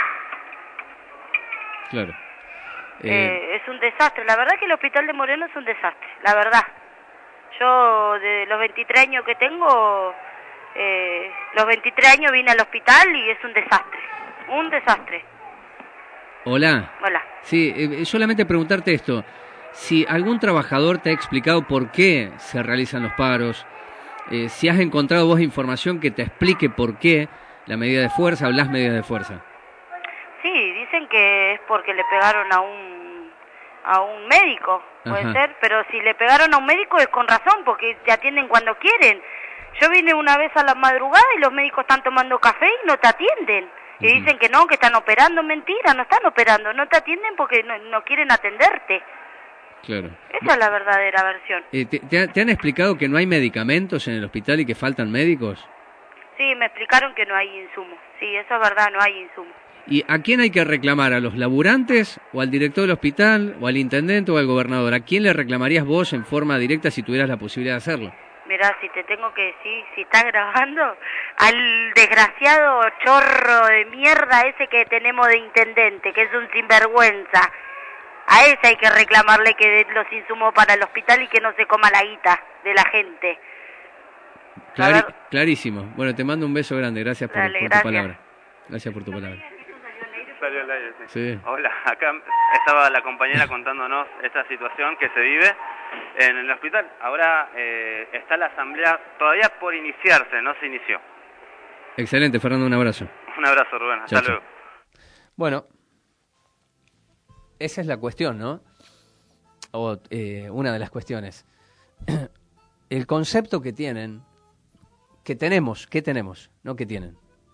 Claro. Eh... Eh, es un desastre. La verdad que el hospital de Moreno es un desastre, la verdad. Yo, de los veintitrés años que tengo, eh, los veintitrés años vine al hospital y es un desastre. Un desastre. hola. Hola. Sí, eh, solamente preguntarte esto. Si algún trabajador te ha explicado por qué se realizan los paros, eh, si has encontrado vos información que te explique por qué la medida de fuerza o las medidas de fuerza. Sí, dicen que es porque le pegaron a un a un médico, puede Ajá. ser, pero si le pegaron a un médico es con razón, porque te atienden cuando quieren. Yo vine una vez a la madrugada y los médicos están tomando café y no te atienden. Y Ujú. dicen que no, que están operando. Mentira, no están operando, no te atienden porque no, no quieren atenderte. Claro. Esa es la verdadera versión. Eh, te, te ha- ¿Te han explicado que no hay medicamentos en el hospital y que faltan médicos? Sí, me explicaron que no hay insumos. Sí, eso es verdad, no hay insumos. ¿Y a quién hay que reclamar? ¿A los laburantes o al director del hospital o al intendente o al gobernador? ¿A quién le reclamarías vos en forma directa si tuvieras la posibilidad de hacerlo? Mirá, si te tengo que decir, si estás grabando, al desgraciado chorro de mierda ese que tenemos de intendente, que es un sinvergüenza. A ese hay que reclamarle que dé los insumos para el hospital y que no se coma la guita de la gente. Clari- clarísimo. Bueno, te mando un beso grande. Gracias por, Dale, por tu gracias. palabra. Gracias por tu palabra. Salió al aire, sí. Sí. Hola, acá estaba la compañera contándonos esta situación que se vive en el hospital. Ahora eh, está la asamblea todavía por iniciarse, no se inició. Excelente, Fernando. Un abrazo. Un abrazo, Rubén. Hasta Chao, chao. luego. Bueno, esa es la cuestión, ¿no? O eh, una de las cuestiones. El concepto que tienen, que tenemos, que tenemos, no que tienen.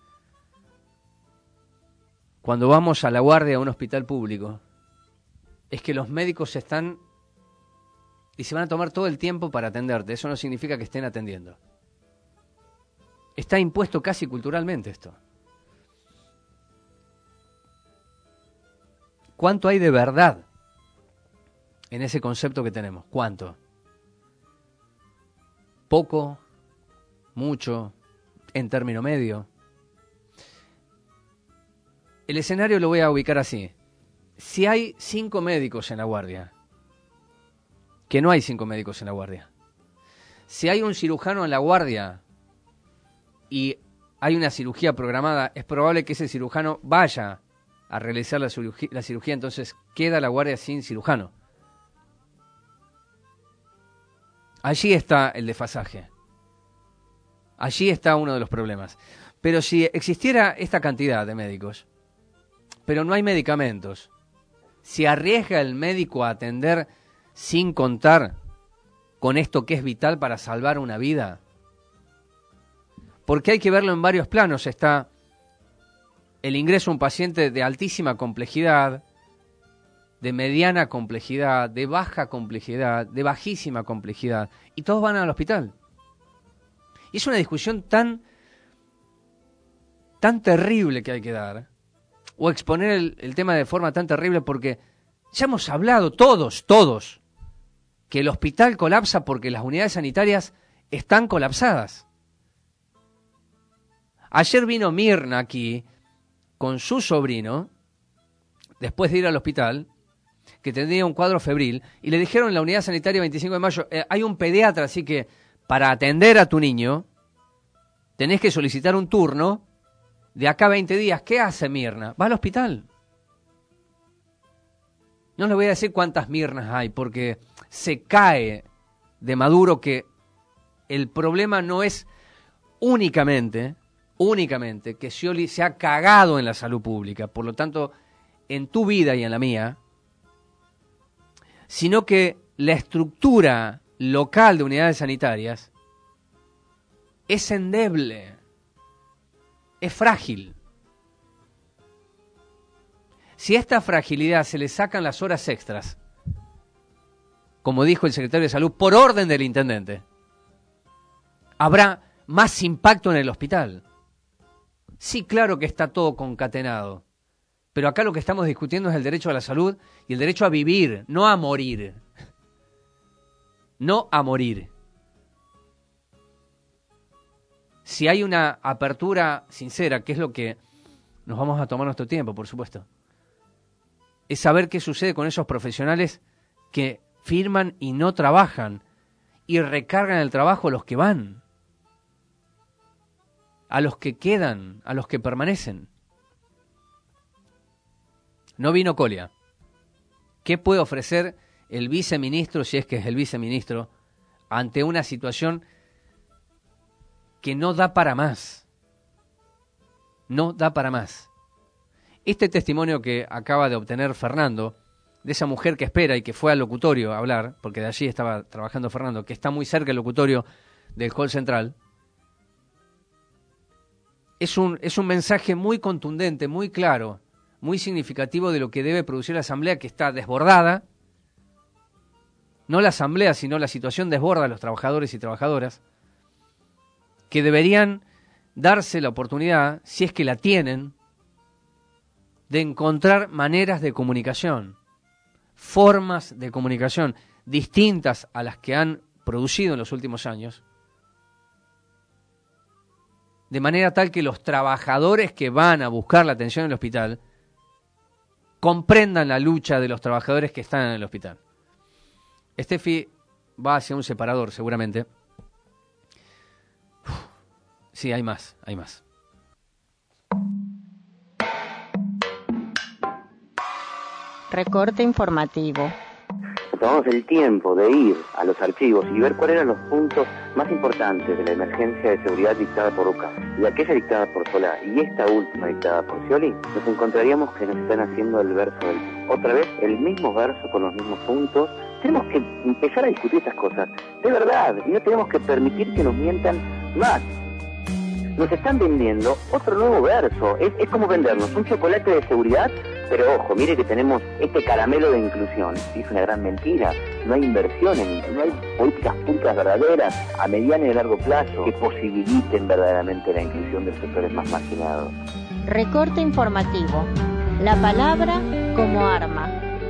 Cuando vamos a la guardia a un hospital público, es que los médicos están y se van a tomar todo el tiempo para atenderte. Eso no significa que estén atendiendo. Está impuesto casi culturalmente esto. ¿Cuánto hay de verdad en ese concepto que tenemos? ¿Cuánto? ¿Poco? ¿Mucho? ¿En término medio? El escenario lo voy a ubicar así. Si hay cinco médicos en la guardia, que no hay cinco médicos en la guardia. Si hay un cirujano en la guardia y hay una cirugía programada, es probable que ese cirujano vaya a realizar la cirugía, la cirugía, entonces queda la guardia sin cirujano. Allí está el desfasaje. Allí está uno de los problemas. Pero si existiera esta cantidad de médicos, pero no hay medicamentos, si arriesga el médico a atender sin contar con esto que es vital para salvar una vida, porque hay que verlo en varios planos. Está el ingreso a un paciente de altísima complejidad, de mediana complejidad, de baja complejidad, de bajísima complejidad, y todos van al hospital. Y es una discusión tan, tan terrible que hay que dar, o exponer el, el tema de forma tan terrible, porque ya hemos hablado todos, todos, que el hospital colapsa porque las unidades sanitarias están colapsadas. Ayer vino Mirna aquí con su sobrino, después de ir al hospital, que tenía un cuadro febril, y le dijeron en la unidad sanitaria veinticinco de mayo, eh, hay un pediatra, así que para atender a tu niño tenés que solicitar un turno de acá a veinte días. ¿Qué hace Mirna? Va al hospital. No les voy a decir cuántas Mirnas hay, porque se cae de Maduro que el problema no es únicamente, únicamente que Scioli se ha cagado en la salud pública, por lo tanto, en tu vida y en la mía, sino que la estructura local de unidades sanitarias es endeble, es frágil. Si a esta fragilidad se le sacan las horas extras, como dijo el secretario de Salud, por orden del intendente, habrá más impacto en el hospital. Sí, claro que está todo concatenado, pero acá lo que estamos discutiendo es el derecho a la salud y el derecho a vivir, no a morir. No a morir. Si hay una apertura sincera, que es lo que nos vamos a tomar nuestro tiempo, por supuesto, es saber qué sucede con esos profesionales que firman y no trabajan y recargan el trabajo a los que van, a los que quedan, a los que permanecen. No vino Colia. ¿Qué puede ofrecer el viceministro, si es que es el viceministro, ante una situación que no da para más? No da para más. Este testimonio que acaba de obtener Fernando, de esa mujer que espera y que fue al locutorio a hablar, porque de allí estaba trabajando Fernando, que está muy cerca del locutorio del Hall Central, es un, es un mensaje muy contundente, muy claro, muy significativo de lo que debe producir la Asamblea, que está desbordada. No la Asamblea, sino la situación desborda a los trabajadores y trabajadoras, que deberían darse la oportunidad, si es que la tienen, de encontrar maneras de comunicación, formas de comunicación distintas a las que han producido en los últimos años, de manera tal que los trabajadores que van a buscar la atención en el hospital comprendan la lucha de los trabajadores que están en el hospital. Estefi va hacia un separador, seguramente. Uf, sí, hay más, hay más. Recorte informativo. Tomamos el tiempo de ir a los archivos y ver cuáles eran los puntos más importantes de la emergencia de seguridad dictada por Ucas y aquella dictada por Solá y esta última dictada por Scioli, nos encontraríamos que nos están haciendo el verso del... Otra vez, el mismo verso con los mismos puntos. Tenemos que empezar a discutir estas cosas de verdad y no tenemos que permitir que nos mientan más. Nos están vendiendo otro nuevo verso. Es, es como vendernos un chocolate de seguridad, pero ojo, mire que tenemos este caramelo de inclusión. Es una gran mentira. No hay inversión, en, no hay políticas públicas verdaderas a mediano y a largo plazo que posibiliten verdaderamente la inclusión de sectores más marginados. Recorte informativo. La palabra como arma.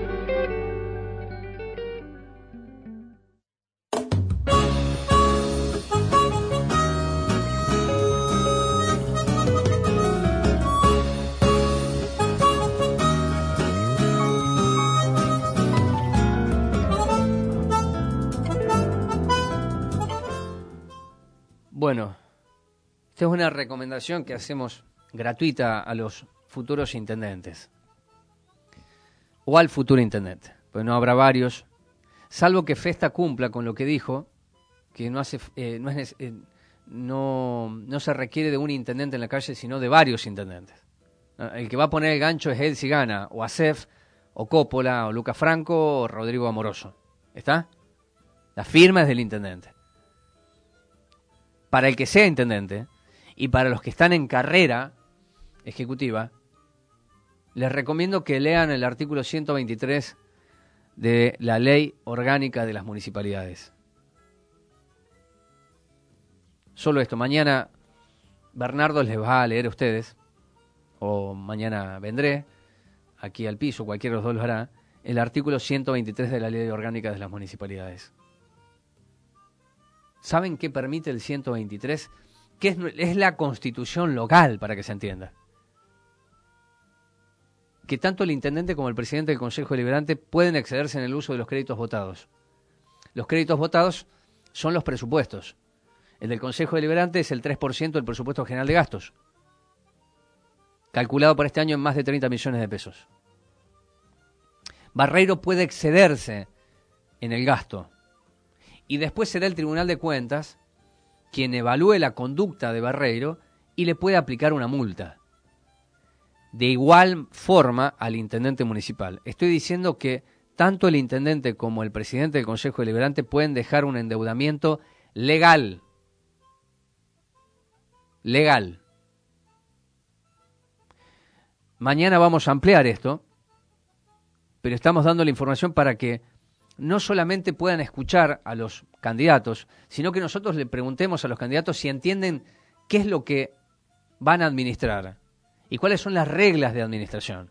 Bueno, esta es una recomendación que hacemos gratuita a los futuros intendentes. O al futuro intendente, pues no habrá varios, salvo que Festa cumpla con lo que dijo, que no hace eh, no, es, eh, no, no se requiere de un intendente en la calle, sino de varios intendentes. El que va a poner el gancho es él si gana, o Acef, o Coppola, o Lucas Franco, o Rodrigo Amoroso. ¿Está? La firma es del intendente. Para el que sea intendente y para los que están en carrera ejecutiva, les recomiendo que lean el artículo ciento veintitrés de la Ley Orgánica de las Municipalidades. Solo esto. Mañana Bernardo les va a leer a ustedes, o mañana vendré aquí al piso, cualquiera de los dos lo hará, el artículo ciento veintitrés de la Ley Orgánica de las Municipalidades. ¿Saben qué permite el ciento veintitrés? Que es, es la constitución local, para que se entienda. Que tanto el intendente como el presidente del Consejo Deliberante pueden excederse en el uso de los créditos votados. Los créditos votados son los presupuestos. El del Consejo Deliberante es el tres por ciento del presupuesto general de gastos, calculado para este año en más de treinta millones de pesos. Barreiro puede excederse en el gasto. Y después será el Tribunal de Cuentas quien evalúe la conducta de Barreiro y le puede aplicar una multa. De igual forma al intendente municipal. Estoy diciendo que tanto el intendente como el presidente del Consejo Deliberante pueden dejar un endeudamiento legal. Legal. Mañana vamos a ampliar esto, pero estamos dando la información para que no solamente puedan escuchar a los candidatos, sino que nosotros le preguntemos a los candidatos si entienden qué es lo que van a administrar y cuáles son las reglas de administración.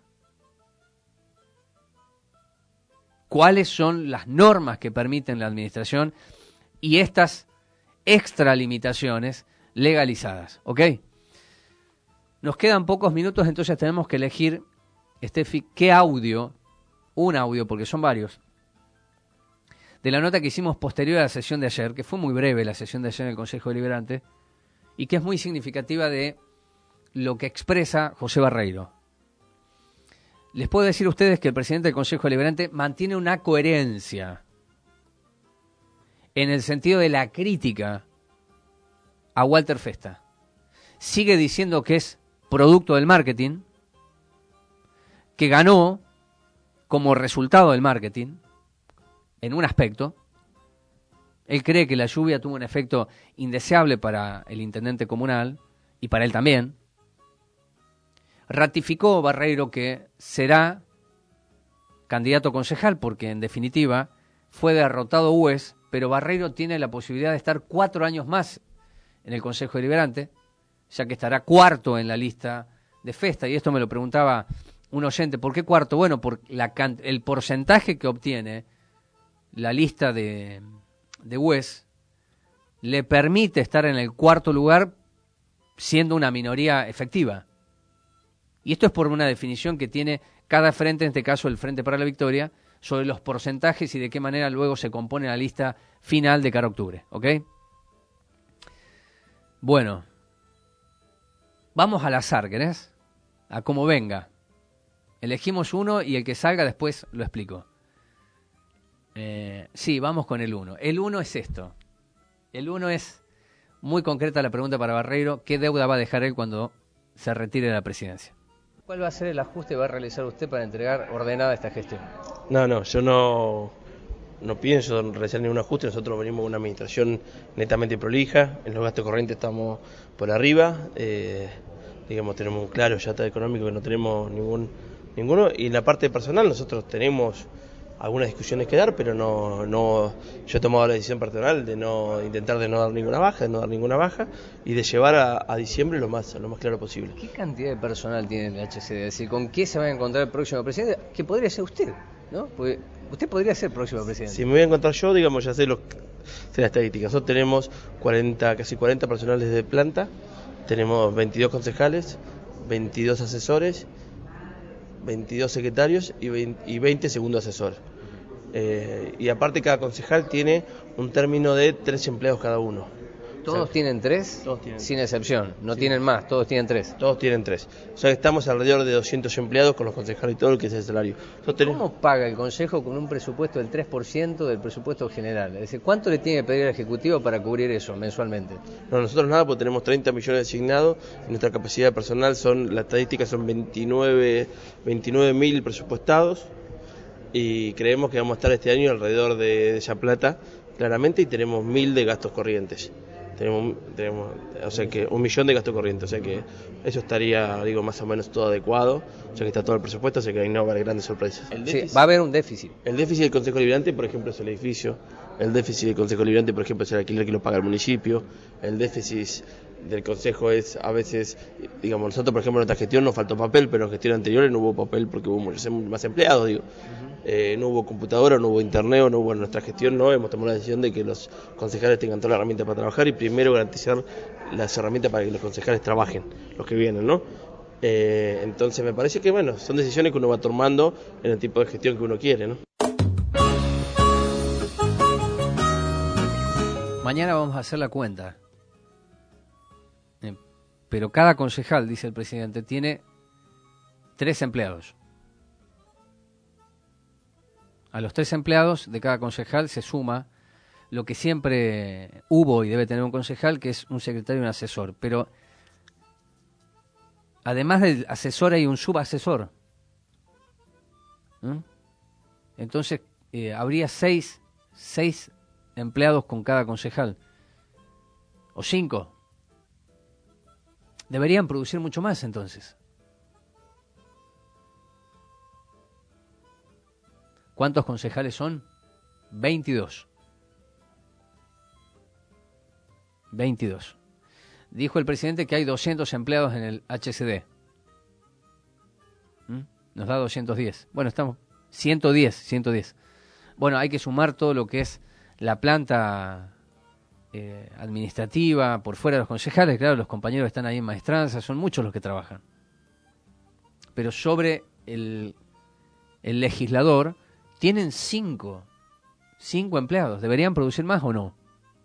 Cuáles son las normas que permiten la administración y estas extralimitaciones legalizadas, ¿ok? Nos quedan pocos minutos, entonces tenemos que elegir, Steffi, qué audio, un audio, porque son varios, de la nota que hicimos posterior a la sesión de ayer, que fue muy breve la sesión de ayer en el Consejo Deliberante, y que es muy significativa de lo que expresa José Barreiro. Les puedo decir a ustedes que el presidente del Consejo Deliberante mantiene una coherencia en el sentido de la crítica a Walter Festa. Sigue diciendo que es producto del marketing, que ganó como resultado del marketing, en un aspecto. Él cree que la lluvia tuvo un efecto indeseable para el intendente comunal y para él también. Ratificó Barreiro que será candidato concejal porque, en definitiva, fue derrotado Hues, pero Barreiro tiene la posibilidad de estar cuatro años más en el Consejo Deliberante, ya que estará cuarto en la lista de Festa. Y esto me lo preguntaba un oyente. ¿Por qué cuarto? Bueno, por la can- el porcentaje que obtiene la lista de, de Hues le permite estar en el cuarto lugar siendo una minoría efectiva. Y esto es por una definición que tiene cada frente, en este caso el Frente para la Victoria, sobre los porcentajes y de qué manera luego se compone la lista final de cara a octubre, ¿ok? Bueno, vamos al azar, ¿querés? A cómo venga. Elegimos uno y el que salga después lo explico. Eh, sí, vamos con el uno. El uno es esto. El uno es muy concreta la pregunta para Barreiro. ¿Qué deuda va a dejar él cuando se retire de la presidencia? ¿Cuál va a ser el ajuste que va a realizar usted para entregar ordenada esta gestión? No, no, yo no, no pienso realizar ningún ajuste. Nosotros venimos de una administración netamente prolija. En los gastos corrientes estamos por arriba. Eh, digamos, tenemos un claro ya está económico que no tenemos ningún ninguno. Y en la parte personal nosotros tenemos algunas discusiones que dar, pero no, no, yo he tomado la decisión personal de no intentar de no dar ninguna baja, de no dar ninguna baja y de llevar a, a diciembre lo más, lo más claro posible. ¿Qué cantidad de personal tiene el H C D? Es decir, ¿con qué se va a encontrar el próximo presidente? Que podría ser usted, ¿no? Porque usted podría ser el próximo presidente. Si me voy a encontrar yo, digamos, ya sé, los, sé la estadística. Nosotros tenemos cuarenta, casi cuarenta personales de planta, tenemos veintidós concejales, veintidós asesores, veintidós secretarios y veinte, y veinte segundos asesores. Eh, y aparte cada concejal tiene un término de tres empleados cada uno. ¿Todos o sea, tienen tres? Todos tienen. Sin excepción, no sí. tienen más, todos tienen tres. Todos tienen tres. O sea que estamos alrededor de doscientos empleados con los concejales y todo lo que es el salario. Tenemos... ¿Cómo paga el Consejo con un presupuesto del tres por ciento del presupuesto general? Es decir, ¿cuánto le tiene que pedir al Ejecutivo para cubrir eso mensualmente? No, nosotros nada, porque tenemos treinta millones asignados y nuestra capacidad personal son, las estadísticas son veintinueve mil presupuestados. Y creemos que vamos a estar este año alrededor de, de esa plata, claramente, y tenemos mil de gastos corrientes. Tenemos, tenemos, o sea que un millón de gastos corrientes, o sea que eso estaría, digo, más o menos todo adecuado, o sea que está todo el presupuesto, o sea que ahí no va a haber grandes sorpresas. El déficit, sí, va a haber un déficit. El déficit del Consejo Deliberante, por ejemplo, es el edificio. El déficit del Consejo Deliberante, por ejemplo, es el alquiler que lo paga el municipio. El déficit del Consejo es, a veces, digamos, nosotros, por ejemplo, en nuestra gestión nos faltó papel, pero en gestión anteriores no hubo papel porque hubo muchos más empleados, digo. Uh-huh. Eh, no hubo computadora, no hubo internet, no hubo en nuestra gestión, no, hemos tomado la decisión de que los concejales tengan todas las herramientas para trabajar y primero garantizar las herramientas para que los concejales trabajen, los que vienen, ¿no? Eh, entonces me parece que, bueno, son decisiones que uno va tomando en el tipo de gestión que uno quiere, ¿no? Mañana vamos a hacer la cuenta. Eh, pero cada concejal, dice el presidente, tiene tres empleados. A los tres empleados de cada concejal se suma lo que siempre hubo y debe tener un concejal, que es un secretario y un asesor. Pero además del asesor hay un subasesor. ¿Mm? Entonces eh, habría seis, seis empleados con cada concejal. O cinco. Deberían producir mucho más entonces. ¿Cuántos concejales son? veintidós. veintidós. Dijo el presidente que hay doscientos empleados en el H C D. ¿Mm? Nos da doscientos diez. Bueno, estamos ciento diez, ciento diez. Bueno, hay que sumar todo lo que es la planta eh, administrativa, por fuera de los concejales, claro, los compañeros están ahí en maestranza, son muchos los que trabajan. Pero sobre el, el legislador tienen cinco, cinco empleados. ¿Deberían producir más o no?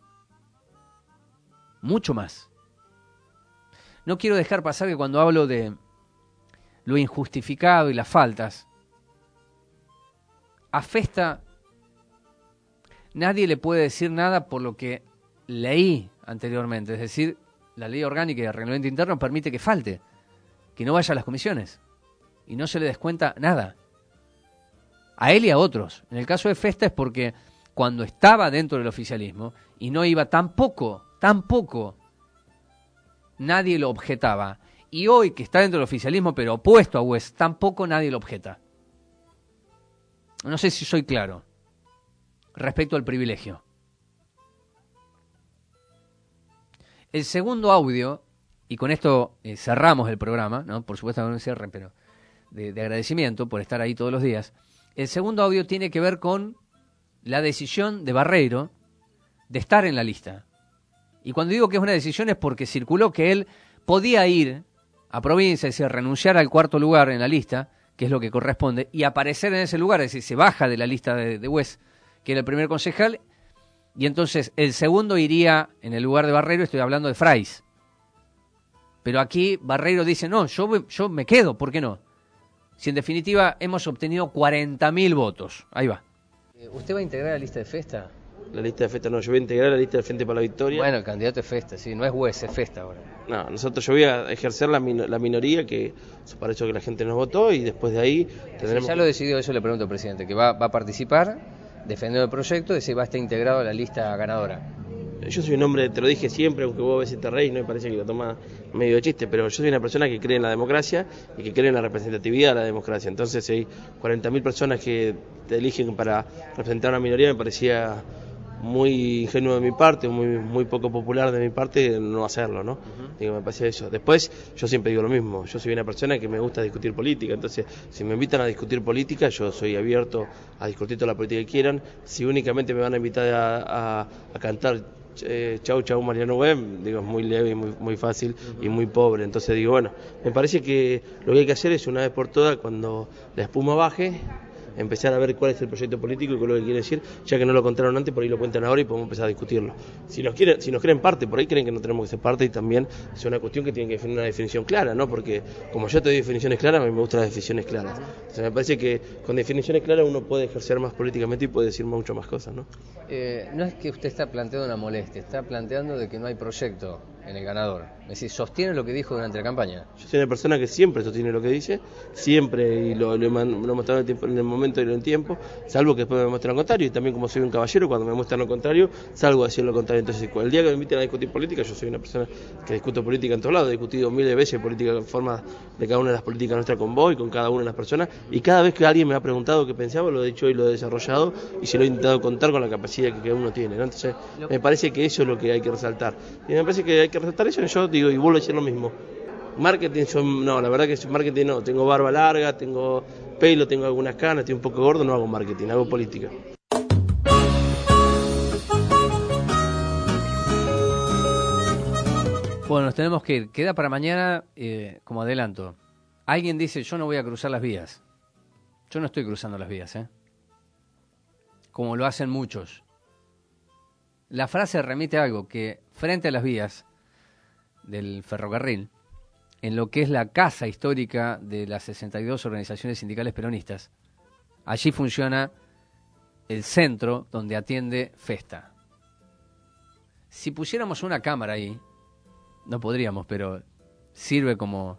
Mucho más. No quiero dejar pasar que cuando hablo de lo injustificado y las faltas, a Festa nadie le puede decir nada por lo que leí anteriormente. Es decir, la ley orgánica y el reglamento interno permite que falte, que no vaya a las comisiones y no se le descuenta nada. A él y a otros. En el caso de Festa es porque cuando estaba dentro del oficialismo y no iba tampoco, tampoco, nadie lo objetaba. Y hoy que está dentro del oficialismo pero opuesto a West, tampoco nadie lo objeta. No sé si soy claro respecto al privilegio. El segundo audio, y con esto eh, cerramos el programa, ¿no? Por supuesto no un cierre, pero de, de agradecimiento por estar ahí todos los días. El segundo audio tiene que ver con la decisión de Barreiro de estar en la lista. Y cuando digo que es una decisión es porque circuló que él podía ir a provincia, es decir, renunciar al cuarto lugar en la lista, que es lo que corresponde, y aparecer en ese lugar, es decir, se baja de la lista de, de West, que era el primer concejal, y entonces el segundo iría en el lugar de Barreiro, estoy hablando de Fraiz. Pero aquí Barreiro dice, no, yo, yo me quedo, ¿por qué no? Si en definitiva hemos obtenido cuarenta mil votos. Ahí va. ¿Usted va a integrar la lista de Festa? La lista de Festa no, yo voy a integrar la lista del Frente para la Victoria. Bueno, el candidato es Festa, sí, no es West, es Festa ahora. No, nosotros yo voy a ejercer la, min la minoría, que es para eso que la gente nos votó, y después de ahí tendremos... Si ya lo decidió, eso le pregunto al presidente, que va, va a participar, defendiendo el proyecto, y si va a estar integrado a la lista ganadora. Yo soy un hombre, te lo dije siempre, aunque vos ves este rey, no me parece que lo toma medio de chiste, pero yo soy una persona que cree en la democracia y que cree en la representatividad de la democracia. Entonces, si hay cuarenta mil personas que te eligen para representar a una minoría, me parecía muy ingenuo de mi parte, muy muy poco popular de mi parte no hacerlo, ¿no? Uh-huh. Digo, me parece eso. Después, yo siempre digo lo mismo, yo soy una persona que me gusta discutir política, entonces, si me invitan a discutir política, yo soy abierto a discutir toda la política que quieran. Si únicamente me van a invitar a, a, a cantar eh, Chau Chau Mariano Web, digo, es muy leve y muy, muy fácil uh-huh. y muy pobre, entonces digo, bueno, me parece que lo que hay que hacer es una vez por todas, cuando la espuma baje, empezar a ver cuál es el proyecto político y qué es lo que quiere decir, ya que no lo contaron antes, por ahí lo cuentan ahora y podemos empezar a discutirlo. Si nos quieren, si nos creen parte, por ahí creen que no tenemos que ser parte, y también es una cuestión que tiene que definir una definición clara, ¿no? Porque como yo te doy definiciones claras, a mí me gustan las definiciones claras. Entonces me parece que con definiciones claras uno puede ejercer más políticamente y puede decir mucho más cosas, ¿no? Eh, no es que usted está planteando una molestia, está planteando de que no hay proyecto en el ganador. Es decir, sostiene lo que dijo durante la campaña. Yo soy una persona que siempre sostiene lo que dice, siempre, y lo, lo, lo he mostrado en el, tiempo, en el momento y en el tiempo, salvo que después me muestran lo contrario, y también como soy un caballero, cuando me muestran lo contrario, salgo a decir lo contrario. Entonces, el día que me inviten a discutir política, yo soy una persona que discuto política en todos lados, he discutido miles de veces política, formas de cada una de las políticas nuestras con vos y con cada una de las personas, y cada vez que alguien me ha preguntado qué pensaba, lo he dicho y lo he desarrollado, y se lo he intentado contar con la capacidad que cada uno tiene, ¿no? Entonces, me parece que eso es lo que hay que resaltar. Y me parece que hay que resaltar eso, y yo digo, y vuelvo a decir lo mismo. Marketing, yo, no, la verdad que marketing no, tengo barba larga, tengo pelo, tengo algunas canas, estoy un poco gordo, no hago marketing, hago política. Bueno, nos tenemos que ir. Queda para mañana, eh, como adelanto. Alguien dice, yo no voy a cruzar las vías. Yo no estoy cruzando las vías, ¿eh? Como lo hacen muchos. La frase remite a algo, que frente a las vías del ferrocarril, en lo que es la casa histórica de las sesenta y dos organizaciones sindicales peronistas, allí funciona el centro donde atiende Festa. Si pusiéramos una cámara ahí, no podríamos, pero sirve como,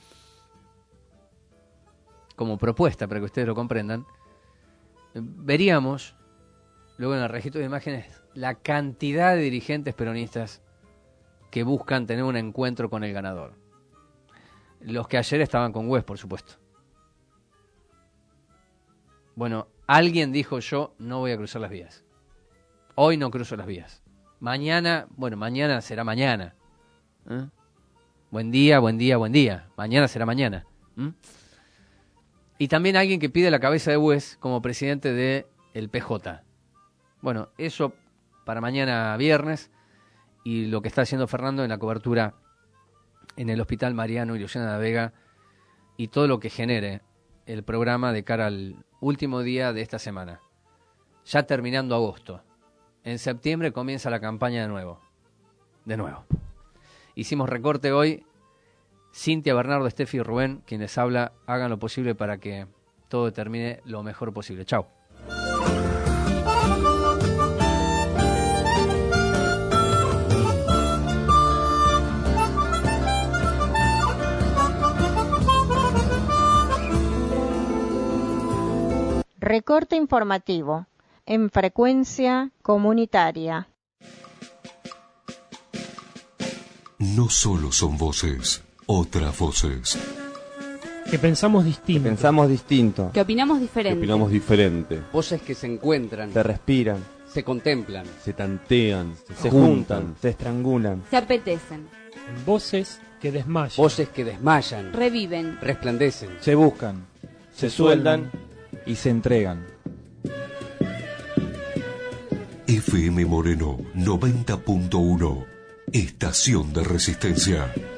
como propuesta para que ustedes lo comprendan, veríamos, luego en el registro de imágenes, la cantidad de dirigentes peronistas que buscan tener un encuentro con el ganador. Los que ayer estaban con West, por supuesto. Bueno, alguien dijo: yo no voy a cruzar las vías. Hoy no cruzo las vías. Mañana, bueno, mañana será mañana. ¿Eh? Buen día, buen día, buen día. Mañana será mañana. ¿Mm? Y también alguien que pide la cabeza de Bues como presidente del P J. Bueno, eso para mañana viernes, y lo que está haciendo Fernando en la cobertura en el Hospital Mariano y Luciana de la Vega, y todo lo que genere el programa de cara al último día de esta semana. Ya terminando agosto. En septiembre comienza la campaña de nuevo. De nuevo. Hicimos recorte hoy. Cintia, Bernardo, Estefi y Rubén, quienes habla, hagan lo posible para que todo termine lo mejor posible. Chao. Recorte informativo en frecuencia comunitaria. No solo son voces, otras voces. Que pensamos distinto. Que pensamos distinto. Que opinamos diferente. Que opinamos diferente. Voces que se encuentran. Se respiran. Se contemplan. Se tantean. Se, se juntan, juntan. Se estrangulan. Se apetecen. Voces que desmayan. Voces que desmayan. Reviven. Resplandecen. Se buscan. Se, se sueldan. Y se entregan. F M Moreno noventa punto uno. Estación de Resistencia.